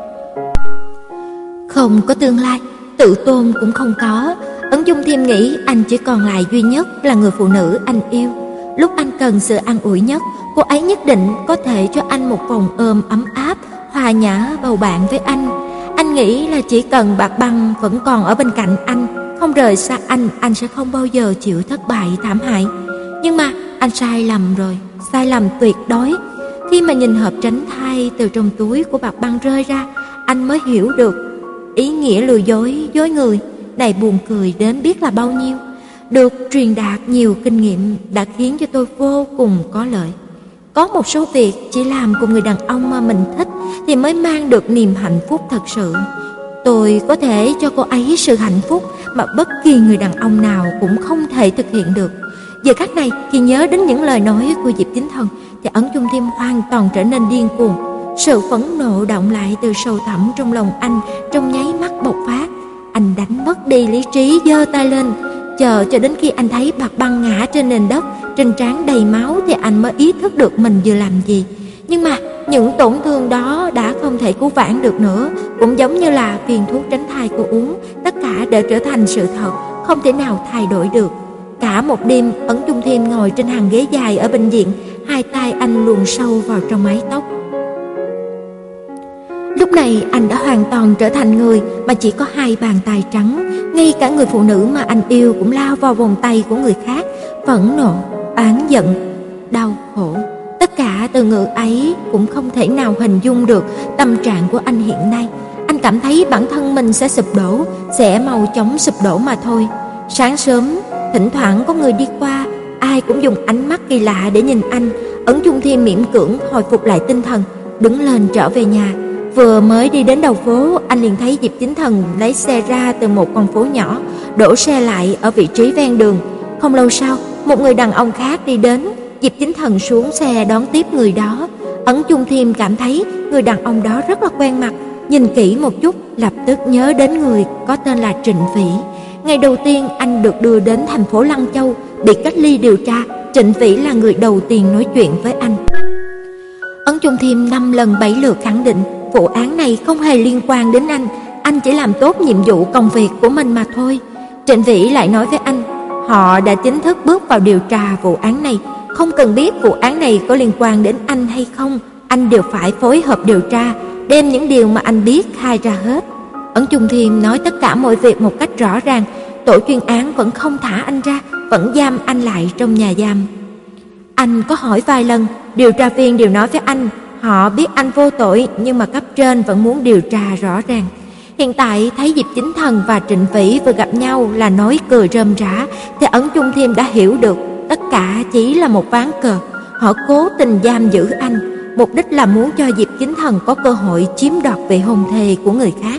Không có tương lai, tự tôn cũng không có. Ấn Trung Thiêm nghĩ anh chỉ còn lại duy nhất là người phụ nữ anh yêu. Lúc anh cần sự an ủi nhất, cô ấy nhất định có thể cho anh một vòng ôm ấm áp, hòa nhã bầu bạn với anh. Anh nghĩ là chỉ cần Bạc Băng vẫn còn ở bên cạnh anh, không rời xa anh, anh sẽ không bao giờ chịu thất bại thảm hại. Nhưng mà anh sai lầm rồi, sai lầm tuyệt đối. Khi mà nhìn hộp tránh thai từ trong túi của Bạc Băng rơi ra, anh mới hiểu được ý nghĩa lừa dối, dối người này buồn cười đến biết là bao nhiêu. Được truyền đạt nhiều kinh nghiệm đã khiến cho tôi vô cùng có lợi. Có một số việc chỉ làm cùng người đàn ông mà mình thích thì mới mang được niềm hạnh phúc thật sự. Tôi có thể cho cô ấy sự hạnh phúc mà bất kỳ người đàn ông nào cũng không thể thực hiện được. Giờ khắc này, khi nhớ đến những lời nói của Diệp Chính Thần thì Ấn Trung Thiêm hoàn toàn trở nên điên cuồng. Sự phẫn nộ động lại từ sâu thẳm trong lòng anh trong nháy mắt bộc phát. Anh đánh mất đi lý trí, giơ tay lên, chờ cho đến khi anh thấy Bạc Băng ngã trên nền đất, trên trán đầy máu thì anh mới ý thức được mình vừa làm gì. Nhưng mà những tổn thương đó đã không thể cứu vãn được nữa, cũng giống như là viên thuốc tránh thai cô uống, tất cả đều trở thành sự thật, không thể nào thay đổi được. Cả một đêm, Ấn Trung Thiêm ngồi trên hàng ghế dài ở bệnh viện, hai tay anh luồn sâu vào trong mái tóc. Lúc này anh đã hoàn toàn trở thành người mà chỉ có hai bàn tay trắng. Ngay cả người phụ nữ mà anh yêu cũng lao vào vòng tay của người khác. Phẫn nộ, oán giận, đau khổ, tất cả từ ngữ ấy cũng không thể nào hình dung được tâm trạng của anh hiện nay. Anh cảm thấy bản thân mình sẽ sụp đổ, sẽ mau chóng sụp đổ mà thôi. Sáng sớm, thỉnh thoảng có người đi qua, ai cũng dùng ánh mắt kỳ lạ để nhìn anh. Ấn Trung Thiêm miễn cưỡng hồi phục lại tinh thần, đứng lên trở về nhà. Vừa mới đi đến đầu phố, anh liền thấy Diệp Chính Thần lấy xe ra từ một con phố nhỏ, đổ xe lại ở vị trí ven đường. Không lâu sau, một người đàn ông khác đi đến. Diệp Chính Thần xuống xe đón tiếp người đó. Ấn Trung Thiêm cảm thấy người đàn ông đó rất là quen mặt, nhìn kỹ một chút, lập tức nhớ đến người có tên là Trịnh Vĩ. Ngày đầu tiên anh được đưa đến thành phố Lăng Châu, bị cách ly điều tra, Trịnh Vĩ là người đầu tiên nói chuyện với anh. Ấn Trung Thiêm năm lần bảy lượt khẳng định vụ án này không hề liên quan đến anh, anh chỉ làm tốt nhiệm vụ công việc của mình mà thôi. Trịnh Vĩ lại nói với anh, họ đã chính thức bước vào điều tra vụ án này, không cần biết vụ án này có liên quan đến anh hay không, anh đều phải phối hợp điều tra, đem những điều mà anh biết khai ra hết. Ấn Trung Thiêm nói tất cả mọi việc một cách rõ ràng. Tổ chuyên án vẫn không thả anh ra, vẫn giam anh lại trong nhà giam. Anh có hỏi vài lần, điều tra viên đều nói với anh họ biết anh vô tội, nhưng mà cấp trên vẫn muốn điều tra rõ ràng. Hiện tại thấy Diệp Chính Thần và Trịnh Vĩ vừa gặp nhau là nói cười rơm rả, thì Ấn Trung Thiêm đã hiểu được tất cả chỉ là một ván cờ. Họ cố tình giam giữ anh, mục đích là muốn cho Diệp Chính Thần có cơ hội chiếm đoạt vị hôn thê của người khác.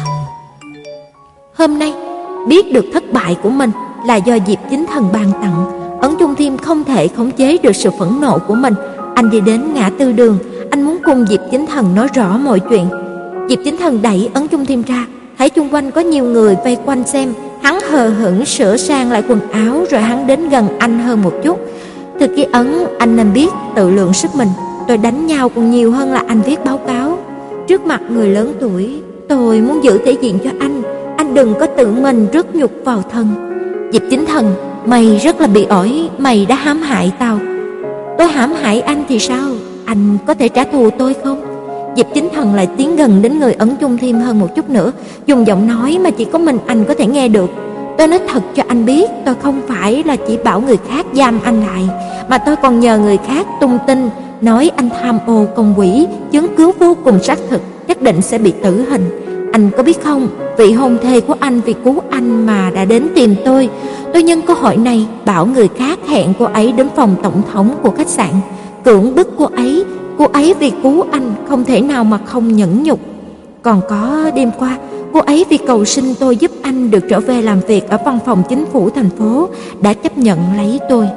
Hôm nay biết được thất bại của mình là do Diệp Chính Thần ban tặng, Ấn Trung Thiêm không thể khống chế được sự phẫn nộ của mình. Anh đi đến ngã tư đường, anh muốn cùng Diệp Chính Thần nói rõ mọi chuyện. Diệp Chính Thần đẩy Ấn Trung Thiêm ra, thấy chung quanh có nhiều người vây quanh xem, hắn hờ hững sửa sang lại quần áo rồi hắn đến gần anh hơn một chút. Thực ký ấn anh nên biết tự lượng sức mình. Tôi đánh nhau còn nhiều hơn là anh viết báo cáo. Trước mặt người lớn tuổi, tôi muốn giữ thể diện cho anh. Anh đừng có tự mình rước nhục vào thân. Diệp Chính Thần, mày rất là bị ổi, mày đã hãm hại tao. Tôi hãm hại anh thì sao? Anh có thể trả thù tôi không? Diệp Chính Thần lại tiến gần đến người Ấn Chung Thiêm hơn một chút nữa, dùng giọng nói mà chỉ có mình anh có thể nghe được. Tôi nói thật cho anh biết, tôi không phải là chỉ bảo người khác giam anh lại, mà tôi còn nhờ người khác tung tin, nói anh tham ô công quỹ, chứng cứ vô cùng xác thực, nhất định sẽ bị tử hình. Anh có biết không, vị hôn thê của anh vì cứu anh mà đã đến tìm tôi. Tôi nhân cơ hội này bảo người khác hẹn cô ấy đến phòng tổng thống của khách sạn, cưỡng bức cô ấy. Cô ấy vì cứu anh không thể nào mà không nhẫn nhục. Còn có đêm qua, cô ấy vì cầu xin tôi giúp anh được trở về làm việc ở văn phòng chính phủ thành phố, đã chấp nhận lấy tôi.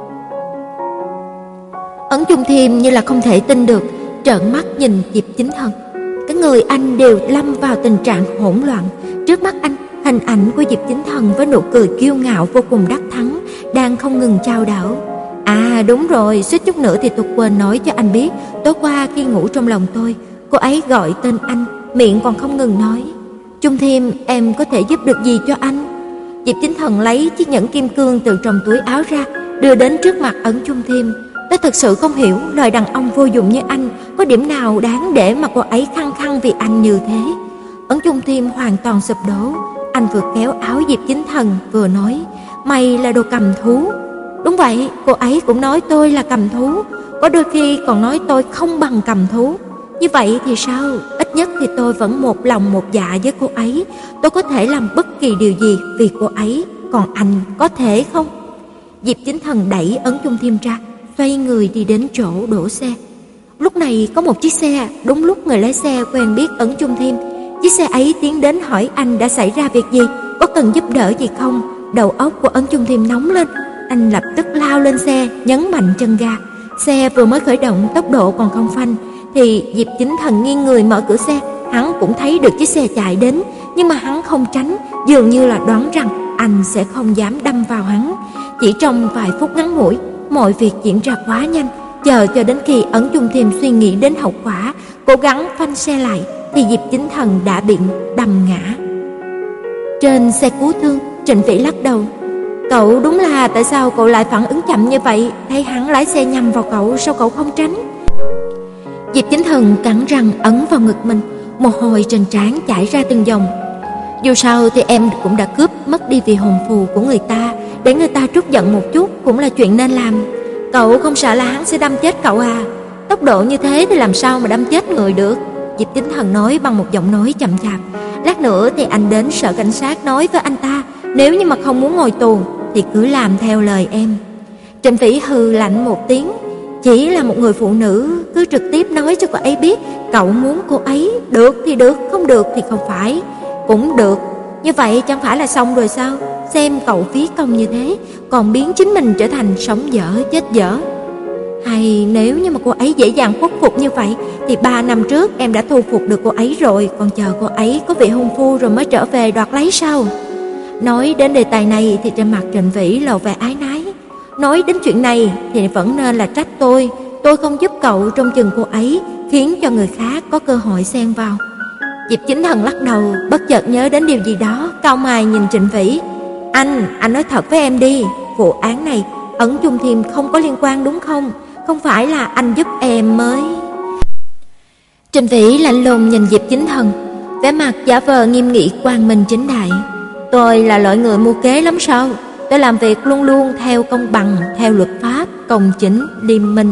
Ấn Chung Thiêm như là không thể tin được, trợn mắt nhìn Diệp Chính Thần. Cái người anh đều lâm vào tình trạng hỗn loạn. Trước mắt anh, hình ảnh của Diệp Chính Thần với nụ cười kiêu ngạo vô cùng đắc thắng đang không ngừng chao đảo. À đúng rồi, suýt chút nữa thì tôi quên nói cho anh biết, tối qua khi ngủ trong lòng tôi, cô ấy gọi tên anh, miệng còn không ngừng nói: Chung Thiêm, em có thể giúp được gì cho anh? Diệp Chính Thần lấy chiếc nhẫn kim cương từ trong túi áo ra, đưa đến trước mặt Ấn Chung Thiêm. Tôi thật sự không hiểu lời đàn ông vô dụng như anh có điểm nào đáng để mà cô ấy khăng khăng vì anh như thế. Ấn Chung Thiêm hoàn toàn sụp đổ. Anh vừa kéo áo Diệp Chính Thần vừa nói: Mày là đồ cầm thú. Đúng vậy, cô ấy cũng nói tôi là cầm thú, có đôi khi còn nói tôi không bằng cầm thú. Như vậy thì sao? Ít nhất thì tôi vẫn một lòng một dạ với cô ấy. Tôi có thể làm bất kỳ điều gì vì cô ấy, còn anh có thể không? Diệp Chính Thần đẩy Ấn Chung Thiêm ra, xoay người đi đến chỗ đổ xe. Lúc này có một chiếc xe, đúng lúc người lái xe quen biết Ấn Chung Thiêm. Chiếc xe ấy tiến đến hỏi anh đã xảy ra việc gì, có cần giúp đỡ gì không. Đầu óc của Ấn Chung Thiêm nóng lên, anh lập tức lao lên xe, nhấn mạnh chân ga. Xe vừa mới khởi động, tốc độ còn không phanh, thì Diệp Chính Thần nghiêng người mở cửa xe. Hắn cũng thấy được chiếc xe chạy đến, nhưng mà hắn không tránh, dường như là đoán rằng anh sẽ không dám đâm vào hắn. Chỉ trong vài phút ngắn ngủi, mọi việc diễn ra quá nhanh. Chờ cho đến khi Ấn Chung Thiêm suy nghĩ đến hậu quả, cố gắng phanh xe lại, thì Diệp Chính Thần đã bị đâm ngã. Trên xe cứu thương, Trịnh Vĩ lắc đầu: Cậu đúng là tại sao cậu lại phản ứng chậm như vậy? Thấy hắn lái xe nhằm vào cậu, sao cậu không tránh? Diệp Chính Thần cắn răng ấn vào ngực mình, mồ hôi trên trán chảy ra từng dòng. Dù sao thì em cũng đã cướp mất đi vì hồn phù của người ta, để người ta trút giận một chút cũng là chuyện nên làm. Cậu không sợ là hắn sẽ đâm chết cậu à? Tốc độ như thế thì làm sao mà đâm chết người được? Diệp Chính Thần nói bằng một giọng nói chậm chạp. Lát nữa thì anh đến sở cảnh sát nói với anh ta, nếu như mà không muốn ngồi tù thì cứ làm theo lời em. Trịnh Vĩ hừ lạnh một tiếng: Chỉ là một người phụ nữ, cứ trực tiếp nói cho cô ấy biết cậu muốn cô ấy, được thì được, không được thì không phải. Cũng được, như vậy chẳng phải là xong rồi sao? Xem cậu phí công như thế, còn biến chính mình trở thành sống dở chết dở. Hay nếu như mà cô ấy dễ dàng khuất phục như vậy, thì ba năm trước em đã thu phục được cô ấy rồi, còn chờ cô ấy có vị hôn phu rồi mới trở về đoạt lấy sao? Nói đến đề tài này thì trên mặt Trịnh Vĩ lộ vẻ áy náy. Nói đến chuyện này thì vẫn nên là trách tôi. Tôi không giúp cậu trông chừng cô ấy, khiến cho người khác có cơ hội xen vào. Diệp Chính Thần lắc đầu, bất chợt nhớ đến điều gì đó, cau mày nhìn Trịnh Vĩ. Anh, anh nói thật với em đi, vụ án này Ấn Chung Thiêm không có liên quan đúng không? Không phải là anh giúp em mới... Trịnh Vĩ lạnh lùng nhìn Diệp Chính Thần, vẻ mặt giả vờ nghiêm nghị quang minh chính đại. Tôi là loại người mưu kế lắm sao? Tôi làm việc luôn luôn theo công bằng, theo luật pháp, công chính, liêm minh.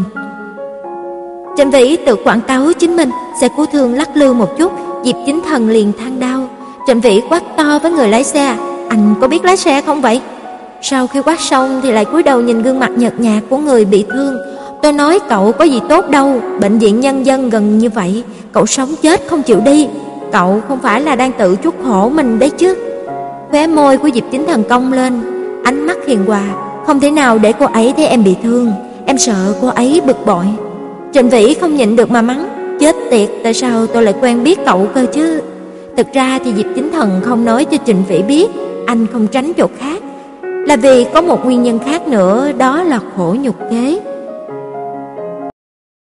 Trịnh Vĩ tự quảng cáo chính mình. Xe cứu thương lắc lư một chút, Diệp Chính Thần liền than đau. Trịnh Vĩ quát to với người lái xe: Anh có biết lái xe không vậy? Sau khi quát xong thì lại cúi đầu nhìn gương mặt nhợt nhạt của người bị thương. Tôi nói cậu có gì tốt đâu, bệnh viện nhân dân gần như vậy, cậu sống chết không chịu đi. Cậu không phải là đang tự chuốc khổ mình đấy chứ? Khóe môi của Diệp Chính Thần cong lên, ánh mắt hiền hòa. Không thể nào để cô ấy thấy em bị thương, em sợ cô ấy bực bội. Trịnh Vĩ không nhịn được mà mắng: Chết tiệt, tại sao tôi lại quen biết cậu cơ chứ? Thực ra thì Diệp Chính Thần không nói cho Trịnh Vĩ biết, anh không tránh chỗ khác. là vì có một nguyên nhân khác nữa, đó là khổ nhục kế.